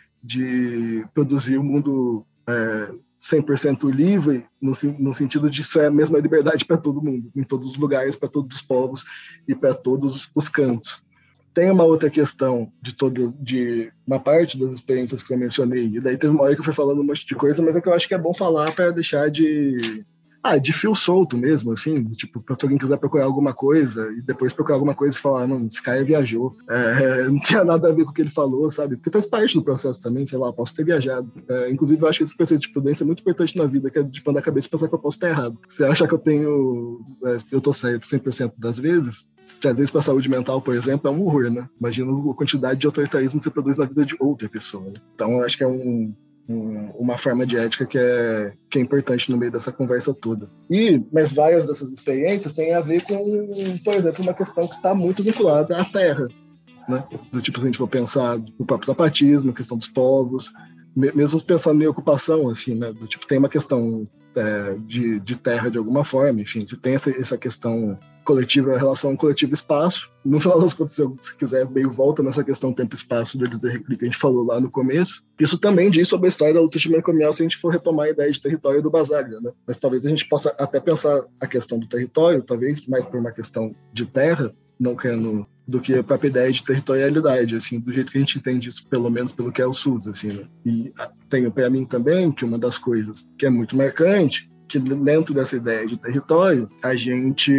de produzir um mundo é, cem por cento livre, no, no sentido de isso é a mesma liberdade para todo mundo, em todos os lugares, para todos os povos e para todos os cantos. Tem uma outra questão de, todo, de uma parte das experiências que eu mencionei, e daí teve uma hora que eu fui falando um monte de coisa, mas é que eu acho que é bom falar para deixar de... Ah, de fio solto mesmo, assim, tipo, se alguém quiser procurar alguma coisa e depois procurar alguma coisa e falar, não, esse cara viajou, é, não tinha nada a ver com o que ele falou, sabe? Porque faz parte do processo também, sei lá, posso ter viajado. É, inclusive, eu acho que esse processo de prudência é muito importante na vida, que é de pôr a cabeça e pensar que eu posso estar errado. Você acha que eu tenho, é, eu tô certo cem por cento das vezes, às vezes para a saúde mental, por exemplo, é um horror, né? Imagina a quantidade de autoritarismo que você produz na vida de outra pessoa, né? Então, eu acho que é um... uma forma de ética que é, que é importante no meio dessa conversa toda. E, mas várias dessas experiências têm a ver com, por exemplo, uma questão que está muito vinculada à terra, né? Do tipo, se a gente for pensar o próprio zapatismo, a questão dos povos, mesmo pensando em ocupação, assim, né? Do tipo, tem uma questão é, de, de terra de alguma forma, enfim, você tem essa, essa questão coletiva, a relação coletivo-espaço. No final das contas, se você quiser, meio volta nessa questão tempo-espaço de dizer que a gente falou lá no começo. Isso também diz sobre a história da luta antimanicomial se a gente for retomar a ideia de território do Basaglia, né? Mas talvez a gente possa até pensar a questão do território, talvez mais por uma questão de terra, não querendo, do que a própria ideia de territorialidade, assim, do jeito que a gente entende isso, pelo menos pelo que é o SUS, assim, né? E tenho para mim também que uma das coisas que é muito marcante, que dentro dessa ideia de território, a gente,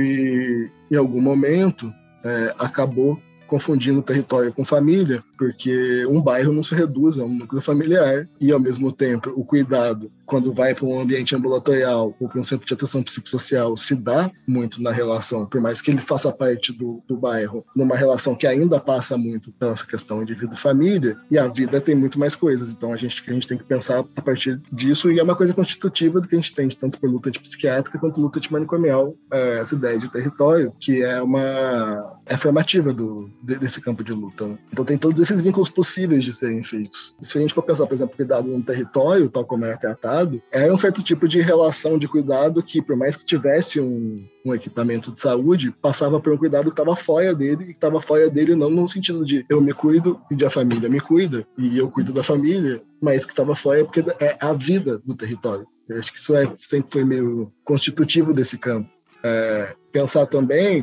em algum momento, é, acabou confundindo território com família, porque um bairro não se reduz a um núcleo familiar e, ao mesmo tempo, o cuidado, quando vai para um ambiente ambulatorial ou para um centro de atenção psicossocial, se dá muito na relação, por mais que ele faça parte do, do bairro, numa relação que ainda passa muito pela essa questão indivíduo-família, e a vida tem muito mais coisas. Então, a gente, a gente tem que pensar a partir disso, e é uma coisa constitutiva do que a gente tem, tanto por luta antipsiquiátrica quanto luta antimanicomial, é, essa ideia de território, que é uma é formativa do, desse campo de luta, né? Então, tem todos esses vínculos possíveis de serem feitos. E se a gente for pensar, por exemplo, cuidado no território, tal como é tratado, é um certo tipo de relação de cuidado que, por mais que tivesse um, um equipamento de saúde, passava por um cuidado que estava fora dele, e que estava fora dele não no sentido de eu me cuido e a família me cuida, e eu cuido da família, mas que estava fora porque é a vida do território. Eu acho que isso é, sempre foi meio constitutivo desse campo. É, pensar também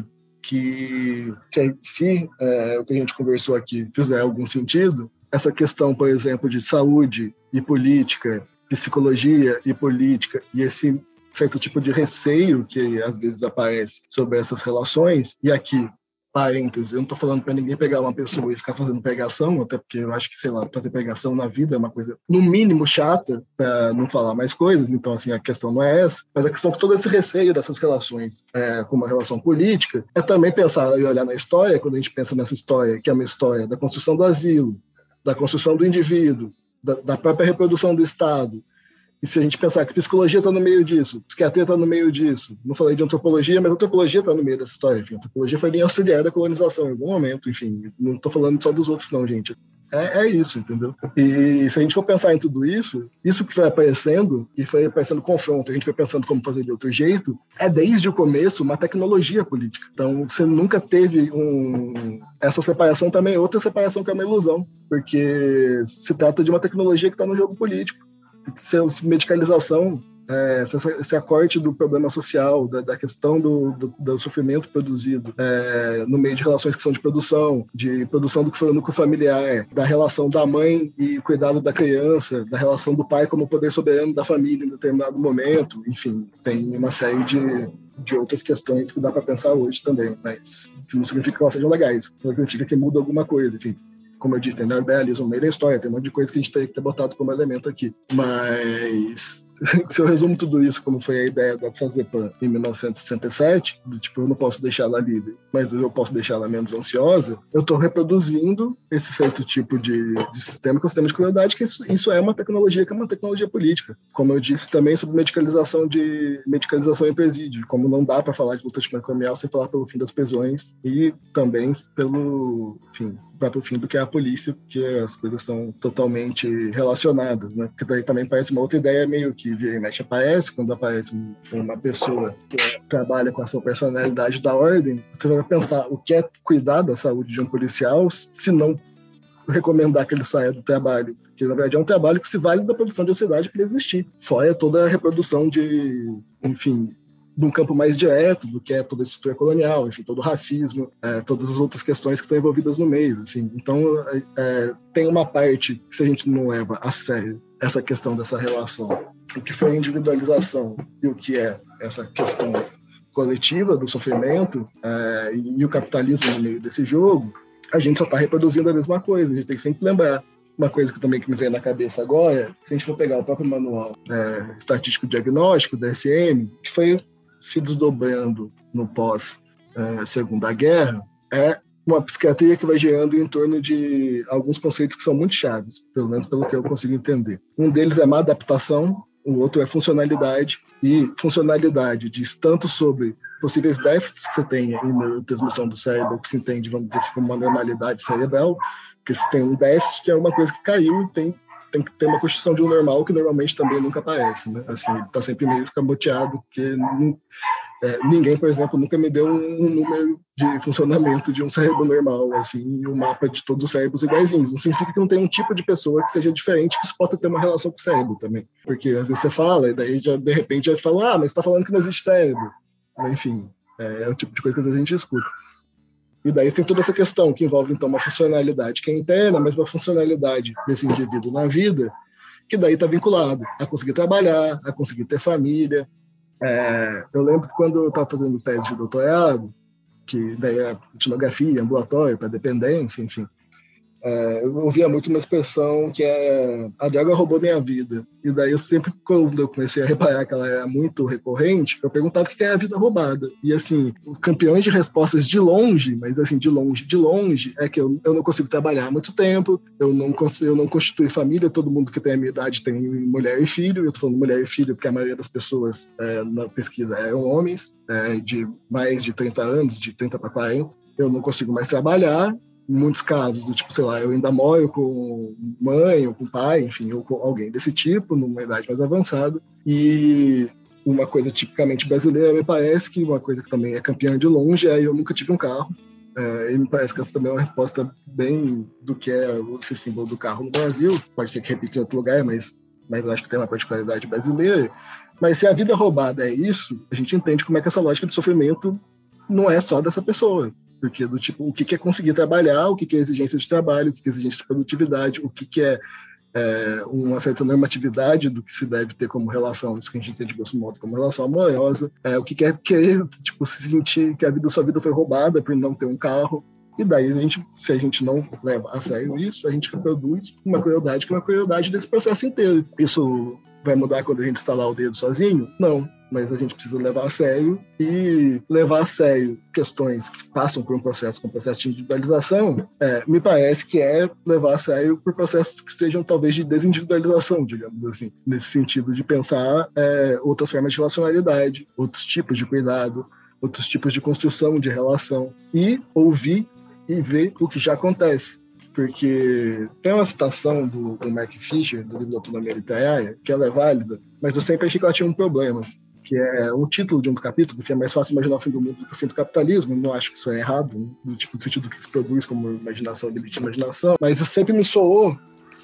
que se, se é, o que a gente conversou aqui fizer algum sentido, essa questão, por exemplo, de saúde e política, psicologia e política, e esse certo tipo de receio que às vezes aparece sobre essas relações, e aqui, parênteses, eu não estou falando para ninguém pegar uma pessoa e ficar fazendo pegação, até porque eu acho que, sei lá, fazer pegação na vida é uma coisa, no mínimo, chata, para não falar mais coisas, então, assim, a questão não é essa, mas a questão que todo esse receio dessas relações é, com uma relação política é também pensar e olhar na história, quando a gente pensa nessa história, que é uma história da construção do asilo, da construção do indivíduo, da, da própria reprodução do Estado. E se a gente pensar que psicologia está no meio disso, psiquiatria está no meio disso, não falei de antropologia, mas a antropologia está no meio dessa história. Enfim, a antropologia foi linha auxiliar da colonização em algum momento, enfim, não estou falando só dos outros não, gente. É, é isso, entendeu? E se a gente for pensar em tudo isso, isso que foi aparecendo, e foi aparecendo confronto, a gente foi pensando como fazer de outro jeito, é desde o começo uma tecnologia política. Então, você nunca teve um... Essa separação também é outra separação que é uma ilusão, porque se trata de uma tecnologia que está no jogo político. Essa medicalização, é, esse acorte do problema social, da, da questão do, do, do sofrimento produzido é, no meio de relações que são de produção, de produção do que foi o núcleo familiar, da relação da mãe e cuidado da criança, da relação do pai como poder soberano da família em determinado momento, enfim, tem uma série de, de outras questões que dá para pensar hoje também, mas que não significa que elas sejam legais, só significa que muda alguma coisa, enfim. Como eu disse, tem neoliberalismo no meio da história, tem um monte de coisa que a gente tem que ter botado como elemento aqui. Mas se eu resumo tudo isso, como foi a ideia da Fazepan em mil novecentos e sessenta e sete, do tipo, eu não posso deixar ela livre, mas eu posso deixar ela menos ansiosa, eu estou reproduzindo esse certo tipo de, de sistema, que é o sistema de crueldade, que isso, isso é uma tecnologia, que é uma tecnologia política. Como eu disse também sobre medicalização de medicalização em presídio, como não dá para falar de luta antimanicomial sem falar pelo fim das prisões e também pelo, enfim, para o fim do que é a polícia, porque as coisas são totalmente relacionadas, né? Porque daí também parece uma outra ideia meio que vira e mexe aparece, quando aparece uma pessoa que trabalha com a sua personalidade da ordem, você vai pensar o que é cuidar da saúde de um policial se não recomendar que ele saia do trabalho, porque na verdade é um trabalho que se vale da produção de ansiedade para existir, fora toda a reprodução de, enfim, de um campo mais direto do que é toda a estrutura colonial, enfim, todo o racismo, é, todas as outras questões que estão envolvidas no meio. Assim. Então, é, tem uma parte que, se a gente não leva a sério essa questão dessa relação, o que foi a individualização e o que é essa questão coletiva do sofrimento é, e, e o capitalismo no meio desse jogo, a gente só está reproduzindo a mesma coisa. A gente tem que sempre lembrar. Uma coisa que também que me vem na cabeça agora, se a gente for pegar o próprio manual é, estatístico diagnóstico, da S M, que foi se desdobrando no pós-Segunda Guerra, é uma psiquiatria que vai gerando em torno de alguns conceitos que são muito chaves, pelo menos pelo que eu consigo entender. Um deles é má adaptação, o outro é funcionalidade, e funcionalidade diz tanto sobre possíveis déficits que você tem em neurotransmissão do cérebro, que se entende, vamos dizer assim, como uma normalidade cerebral, porque se tem um déficit, que é uma coisa que caiu e tem tem que ter uma constituição de um normal que normalmente também nunca aparece, né? Assim, ele está sempre meio escamoteado, porque não, é, ninguém, por exemplo, nunca me deu um, um número de funcionamento de um cérebro normal, assim, e um mapa de todos os cérebros iguaizinhos. Não significa que não tem um tipo de pessoa que seja diferente, que isso possa ter uma relação com o cérebro também. Porque às vezes você fala, e daí já, de repente já fala, ah, mas você está falando que não existe cérebro. Enfim, é, é o tipo de coisa que a gente escuta. E daí tem toda essa questão que envolve, então, uma funcionalidade que é interna, mas uma funcionalidade desse indivíduo na vida, que daí está vinculado a conseguir trabalhar, a conseguir ter família. É, eu lembro que quando eu estava fazendo tese de doutorado, que daí é etnografia, ambulatório, para dependência, enfim, é, eu ouvia muito uma expressão que é a droga roubou minha vida. E daí eu sempre, quando eu comecei a reparar que ela era muito recorrente, eu perguntava o que é a vida roubada. E assim, campeões de respostas de longe, mas assim, de longe, de longe, é que eu, eu não consigo trabalhar há muito tempo, eu não, consigo, eu não constitui família, todo mundo que tem a minha idade tem mulher e filho, eu tô falando mulher e filho porque a maioria das pessoas é, na pesquisa eram homens, é, de mais de trinta anos, de trinta para quarenta, eu não consigo mais trabalhar, em muitos casos, do tipo, sei lá, eu ainda moro com mãe ou com pai, enfim, ou com alguém desse tipo, numa idade mais avançada. E uma coisa tipicamente brasileira, me parece que uma coisa que também é campeã de longe é eu nunca tive um carro. É, e me parece que essa também é uma resposta bem do que é esse símbolo do carro no Brasil. Pode ser que repita em outro lugar, mas, mas eu acho que tem uma particularidade brasileira. Mas se a vida roubada é isso, a gente entende como é que essa lógica de sofrimento não é só dessa pessoa. Porque do tipo, o que é conseguir trabalhar, o que é exigência de trabalho, o que é exigência de produtividade, o que é, é uma certa normatividade do que se deve ter como relação, isso que a gente entende de grosso modo como relação amorosa, é, o que é querer, tipo, se sentir que a vida, sua vida foi roubada por não ter um carro. E daí, a gente, se a gente não leva a sério isso, a gente reproduz uma crueldade que é uma crueldade desse processo inteiro. Isso vai mudar quando a gente instalar o dedo sozinho? Não. Mas a gente precisa levar a sério e levar a sério questões que passam por um processo, com um processo de individualização, é, me parece que é levar a sério por processos que sejam talvez de desindividualização, digamos assim, nesse sentido de pensar é, outras formas de relacionalidade, outros tipos de cuidado, outros tipos de construção de relação e ouvir e ver o que já acontece. Porque tem uma citação do, do Mark Fisher, do livro Autonomia Literária, que ela é válida, mas eu sempre achei que ela tinha um problema, que é o título de um capítulo, que é mais fácil imaginar o fim do mundo do que o fim do capitalismo. Não acho que isso é errado, no tipo, no sentido que se produz como imaginação, limite de imaginação, mas isso sempre me soou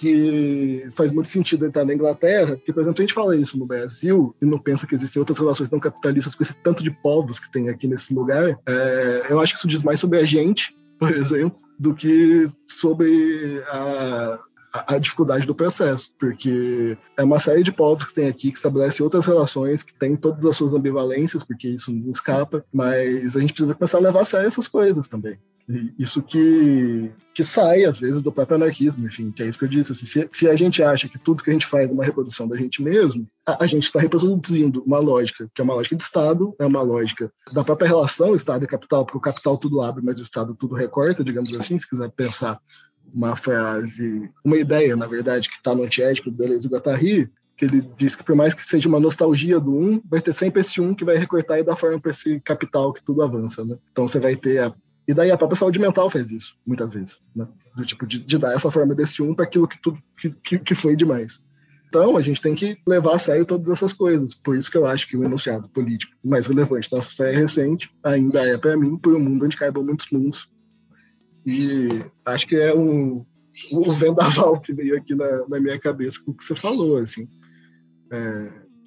que faz muito sentido ele estar na Inglaterra, porque, por exemplo, a gente fala isso no Brasil e não pensa que existem outras relações não capitalistas com esse tanto de povos que tem aqui nesse lugar. É, eu acho que isso diz mais sobre a gente, por exemplo, do que sobre a... a dificuldade do processo, porque é uma série de povos que tem aqui, que estabelece outras relações, que tem todas as suas ambivalências, porque isso não escapa, mas a gente precisa começar a levar a sério essas coisas também. E isso que, que sai, às vezes, do próprio anarquismo, enfim, que é isso que eu disse. Assim, se, se a gente acha que tudo que a gente faz é uma reprodução da gente mesmo, a, a gente está reproduzindo uma lógica, que é uma lógica de Estado, é uma lógica da própria relação Estado e capital, porque o capital tudo abre, mas o Estado tudo recorta, digamos assim, se quiser pensar uma frase, uma ideia, na verdade, que está no Antiédipo do Deleuze e Guattari, que ele diz que por mais que seja uma nostalgia do um, vai ter sempre esse um que vai recortar e dar forma para esse capital que tudo avança, né? Então você vai ter a... E daí a própria saúde mental faz isso, muitas vezes, né? Do tipo, de, de dar essa forma desse um para aquilo que, tudo, que, que foi demais. Então a gente tem que levar a sério todas essas coisas. Por isso que eu acho que o enunciado político mais relevante da nossa história recente ainda é, para mim, por um mundo onde caibam muitos mundos. E acho que é um, um vendaval que veio aqui na, na minha cabeça com o que você falou, assim. É,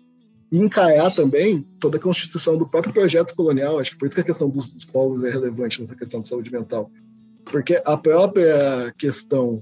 e encarar também toda a constituição do próprio projeto colonial, acho que por isso que a questão dos, dos povos é relevante nessa questão de saúde mental, porque a própria questão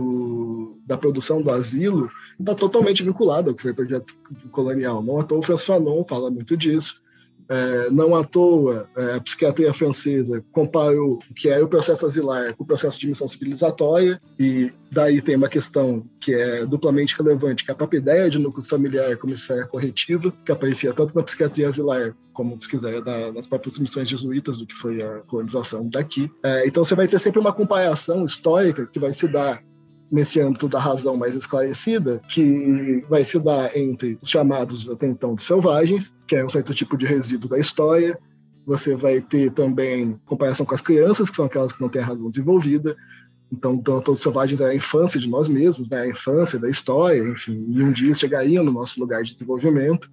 do, da produção do asilo está totalmente vinculada ao que foi o projeto colonial. Não à toa o François Fanon fala muito disso. É, não à toa, é, a psiquiatria francesa comparou o que é o processo asilar com o processo de missão civilizatória, e daí tem uma questão que é duplamente relevante, que é a própria ideia de núcleo familiar como esfera corretiva, que aparecia tanto na psiquiatria asilar, como, se quiser, na, nas próprias missões jesuítas do que foi a colonização daqui. É, então você vai ter sempre uma comparação histórica que vai se dar nesse âmbito da razão mais esclarecida, que vai se dar entre os chamados até então de selvagens, que é um certo tipo de resíduo da história. Você vai ter também comparação com as crianças, que são aquelas que não têm a razão desenvolvida. Então, todos os selvagens é a infância de nós mesmos, né? A infância da história, enfim, e um dia chegariam no nosso lugar de desenvolvimento.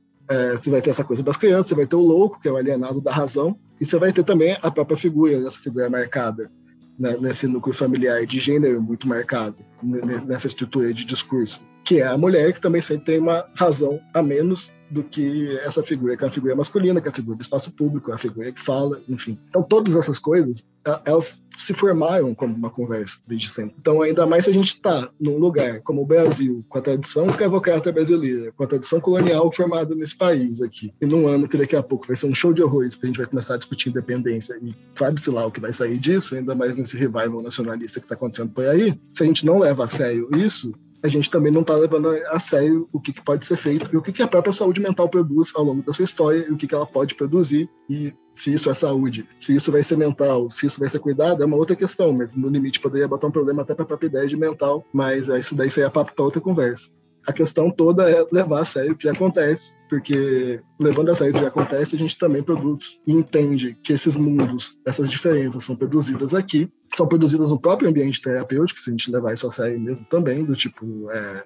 É, você vai ter essa coisa das crianças, você vai ter o louco, que é o alienado da razão, e você vai ter também a própria figura, essa figura marcada nesse núcleo familiar de gênero muito marcado, nessa estrutura de discurso, que é a mulher, que também sempre tem uma razão a menos do que essa figura, que é a figura masculina, que é a figura do espaço público, a figura que fala, enfim. Então, todas essas coisas, elas se formaram como uma conversa desde sempre. Então, ainda mais se a gente está num lugar como o Brasil, com a tradição escravocrata brasileira, com a tradição colonial formada nesse país aqui, e num ano que daqui a pouco vai ser um show de horrores, porque a gente vai começar a discutir independência e sabe-se lá o que vai sair disso, ainda mais nesse revival nacionalista que está acontecendo por aí. Se a gente não leva a sério isso, a gente também não está levando a sério o que, que pode ser feito e o que, que a própria saúde mental produz ao longo da sua história e o que, que ela pode produzir, e se isso é saúde, se isso vai ser mental, se isso vai ser cuidado, é uma outra questão, mas no limite poderia botar um problema até para a própria ideia de mental, mas isso daí seria papo para outra conversa. A questão toda é levar a sério o que acontece, porque levando a sério o que acontece, a gente também produz e entende que esses mundos, essas diferenças são produzidas aqui, são produzidas no próprio ambiente terapêutico, se a gente levar isso a sério mesmo também, do tipo, é,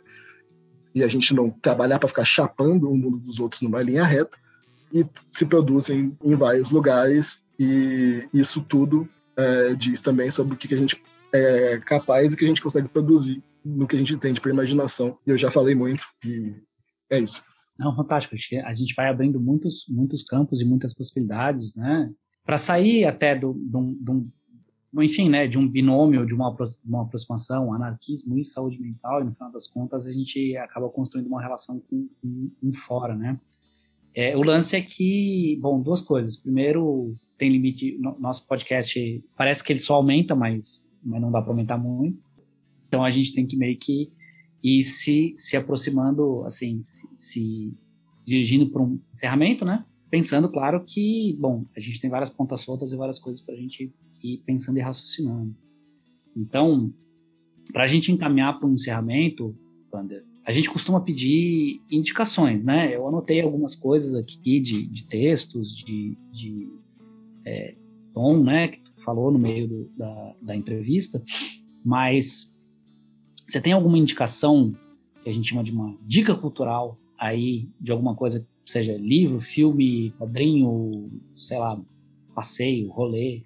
e a gente não trabalhar para ficar chapando o mundo dos outros numa linha reta, e se produzem em vários lugares, e isso tudo é, diz também sobre o que a gente é capaz e o que a gente consegue produzir no que a gente entende por imaginação. E eu já falei muito, e é isso. Não, fantástico. A gente vai abrindo muitos, muitos campos e muitas possibilidades, né? Para sair até do, do, do, do, enfim, né, de um binômio, de uma, uma aproximação, anarquismo e saúde mental, e no final das contas a gente acaba construindo uma relação com um fora, né? É, o lance é que, bom, duas coisas. Primeiro, tem limite, no, nosso podcast parece que ele só aumenta, mas, mas não dá para aumentar muito. Então a gente tem que meio que ir se, se aproximando, assim, se, se dirigindo para um encerramento, né? Pensando, claro, que, bom, a gente tem várias pontas soltas e várias coisas para a gente ir pensando e raciocinando. Então, para a gente encaminhar para um encerramento, Wander, a gente costuma pedir indicações, né? Eu anotei algumas coisas aqui de, de textos, de, de é, tom, né? Que tu falou no meio do, da, da entrevista, mas você tem alguma indicação que a gente chama de uma dica cultural aí, de alguma coisa, seja livro, filme, quadrinho, sei lá, passeio, rolê?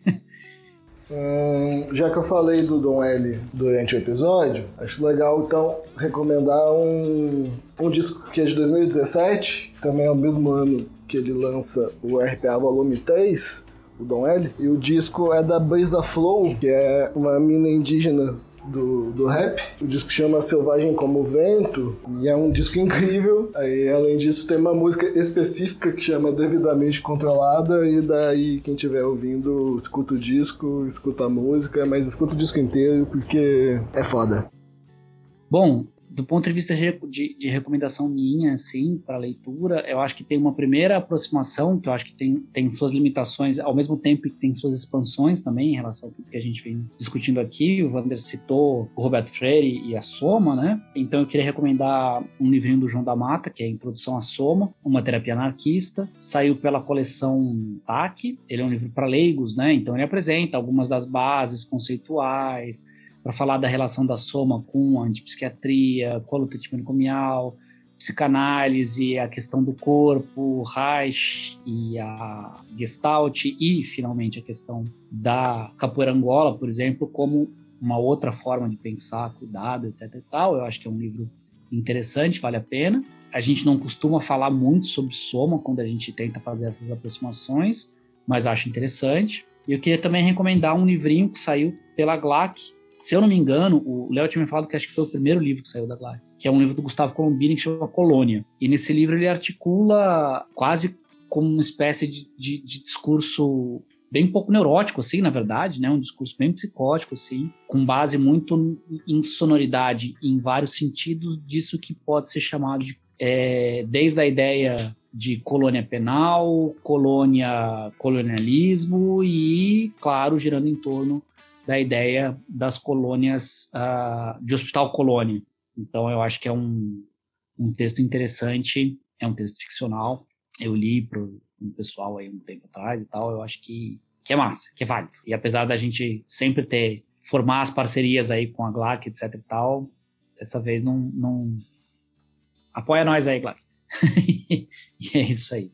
Hum, já que eu falei do Dom L durante o episódio, acho legal então recomendar um, um disco que é de dois mil e dezessete, também é o mesmo ano que ele lança o R P A Volume três, o Dom L, e o disco é da Brisa Flow, que é uma mina indígena do, do rap. O disco chama Selvagem Como o Vento e é um disco incrível. Aí, além disso, tem uma música específica que chama Devidamente Controlada, e daí quem estiver ouvindo, escuta o disco, escuta a música, mas escuta o disco inteiro porque é foda. Bom, do ponto de vista de, de, de recomendação minha, assim, para leitura, eu acho que tem uma primeira aproximação, que eu acho que tem, tem suas limitações, ao mesmo tempo que tem suas expansões também, em relação ao que a gente vem discutindo aqui. O Wander citou o Roberto Freire e a Soma, né? Então eu queria recomendar um livrinho do João da Mata, que é a Introdução à Soma, uma terapia anarquista. Saiu pela coleção T A C. Ele é um livro para leigos, né? Então ele apresenta algumas das bases conceituais, para falar da relação da Soma com a antipsiquiatria, com a luta antimanicomial, psicanálise, a questão do corpo, Reich e a Gestalt, e, finalmente, a questão da capoeira Angola, por exemplo, como uma outra forma de pensar, cuidado, etc e tal. Eu acho que é um livro interessante, vale a pena. A gente não costuma falar muito sobre Soma quando a gente tenta fazer essas aproximações, mas acho interessante. E eu queria também recomendar um livrinho que saiu pela G L A C. Se eu não me engano, o Léo tinha me falado que acho que foi o primeiro livro que saiu da G L A C, que é um livro do Gustavo Colombini que chama Colônia. E nesse livro ele articula quase como uma espécie de, de, de discurso bem pouco neurótico, assim, na verdade, né? Um discurso bem psicótico, assim, com base muito em sonoridade, em vários sentidos disso que pode ser chamado de, é, desde a ideia de colônia penal, colônia, colonialismo e, claro, girando em torno da ideia das colônias, uh, de hospital-colônia. Então, eu acho que é um, um texto interessante, é um texto ficcional. Eu li para um pessoal aí um tempo atrás e tal, eu acho que, que é massa, que é válido. E apesar da gente sempre ter, formar as parcerias aí com a G L A C, etc e tal, dessa vez não... não... Apoia nós aí, G L A C. E é isso aí.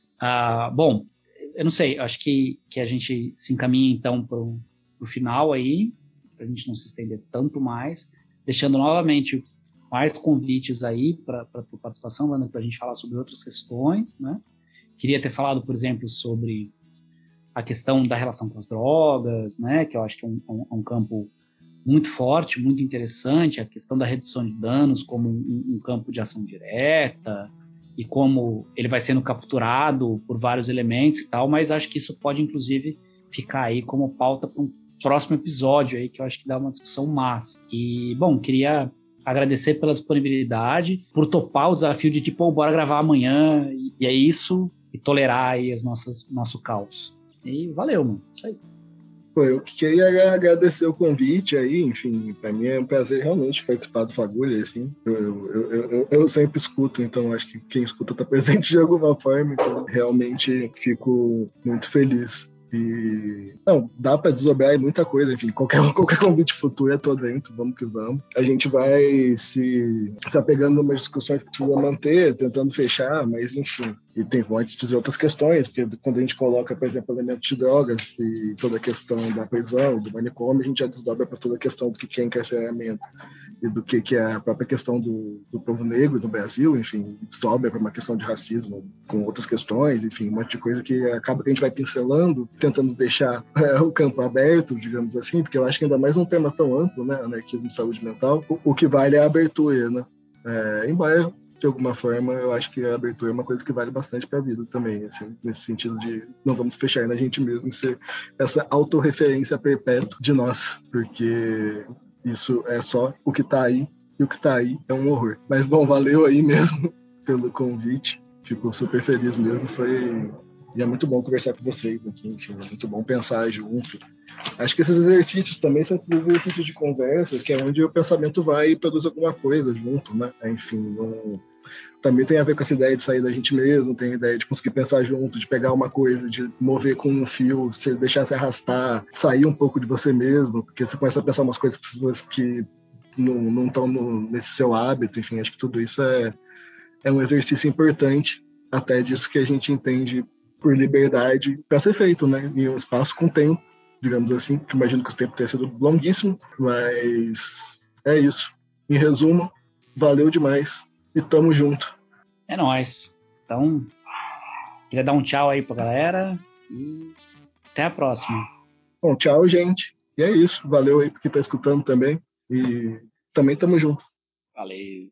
Uh, bom, eu não sei, acho que, que a gente se encaminha então para o final aí, para a gente não se estender tanto mais, deixando novamente mais convites aí para a participação, para a gente falar sobre outras questões, né? Queria ter falado, por exemplo, sobre a questão da relação com as drogas, né? Que eu acho que é um, um, um campo muito forte, muito interessante, a questão da redução de danos como um, um campo de ação direta, e como ele vai sendo capturado por vários elementos e tal, mas acho que isso pode, inclusive, ficar aí como pauta para um próximo episódio aí, que eu acho que dá uma discussão massa. E, bom, queria agradecer pela disponibilidade, por topar o desafio de tipo, oh, bora gravar amanhã, e, e é isso, e tolerar aí as nossas, nosso caos. E valeu, mano, isso aí. Pô, eu queria agradecer o convite aí, enfim, para mim é um prazer realmente participar do Fagulha, assim, eu, eu, eu, eu, eu sempre escuto, então acho que quem escuta está presente de alguma forma, então realmente fico muito feliz. E não, dá para desdobrar aí muita coisa, enfim, qualquer, qualquer convite futuro eu tô dentro, vamos que vamos. A gente vai se, se apegando em umas discussões que precisa manter, tentando fechar, mas enfim. E tem muitas outras questões, porque quando a gente coloca, por exemplo, elementos de drogas e toda a questão da prisão, do manicômio, a gente já desdobra para toda a questão do que é encarceramento e do que é a própria questão do, do povo negro do Brasil, enfim, desdobra para uma questão de racismo com outras questões, enfim, um monte de coisa que acaba que a gente vai pincelando, tentando deixar é, o campo aberto, digamos assim, porque eu acho que ainda mais um tema tão amplo, né, anarquismo e saúde mental, o, o que vale é a abertura, né, é, embora de alguma forma, eu acho que a abertura é uma coisa que vale bastante para a vida também, assim, nesse sentido de não vamos fechar na gente mesmo, ser essa autorreferência perpétua de nós, porque isso é só o que está aí, e o que está aí é um horror. Mas, bom, valeu aí mesmo pelo convite, fico super feliz mesmo, foi... E é muito bom conversar com vocês aqui, enfim, é muito bom pensar junto. Acho que esses exercícios também são esses exercícios de conversa, que é onde o pensamento vai e produz alguma coisa junto, né? Enfim, não... também tem a ver com essa ideia de sair da gente mesmo, tem a ideia de conseguir pensar junto, de pegar uma coisa, de mover com um fio, se deixar se arrastar, sair um pouco de você mesmo, porque você começa a pensar umas coisas que não estão nesse seu hábito, enfim, acho que tudo isso é, é um exercício importante, até disso que a gente entende por liberdade para ser feito, né? Em um espaço com tempo, digamos assim, que imagino que o tempo tenha sido longuíssimo, mas é isso. Em resumo, valeu demais e tamo junto. É nóis. Então, queria dar um tchau aí pra galera e até a próxima. Bom, tchau, gente. E é isso. Valeu aí por quem tá escutando também. E também tamo junto. Valeu.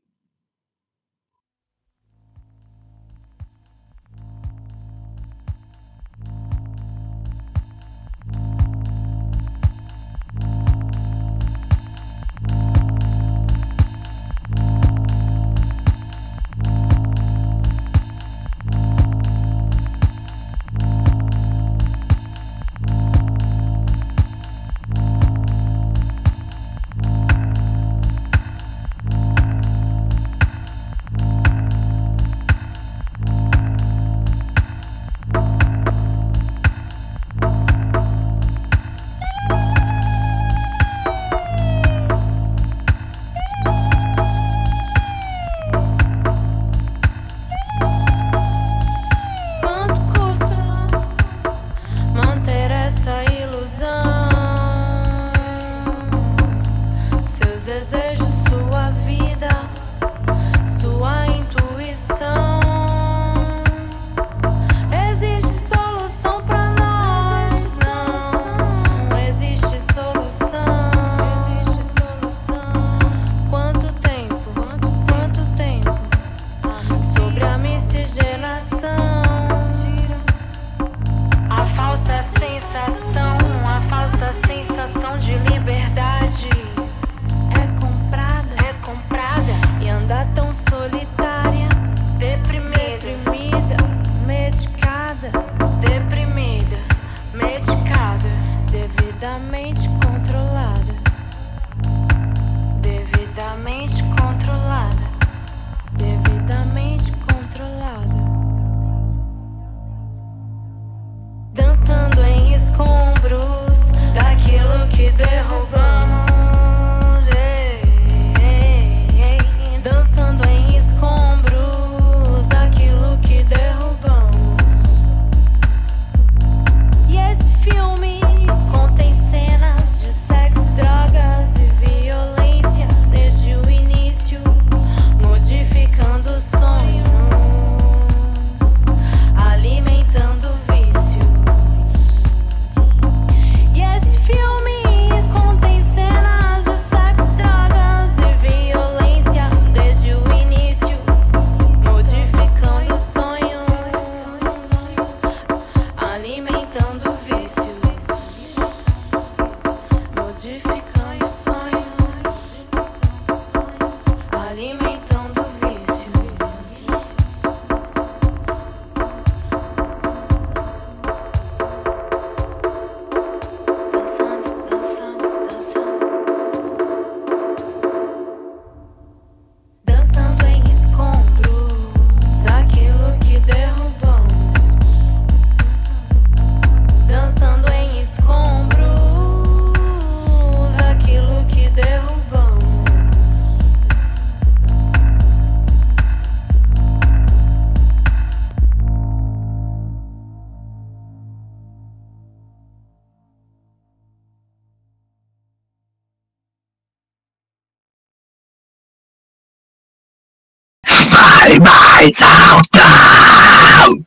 Mais alta!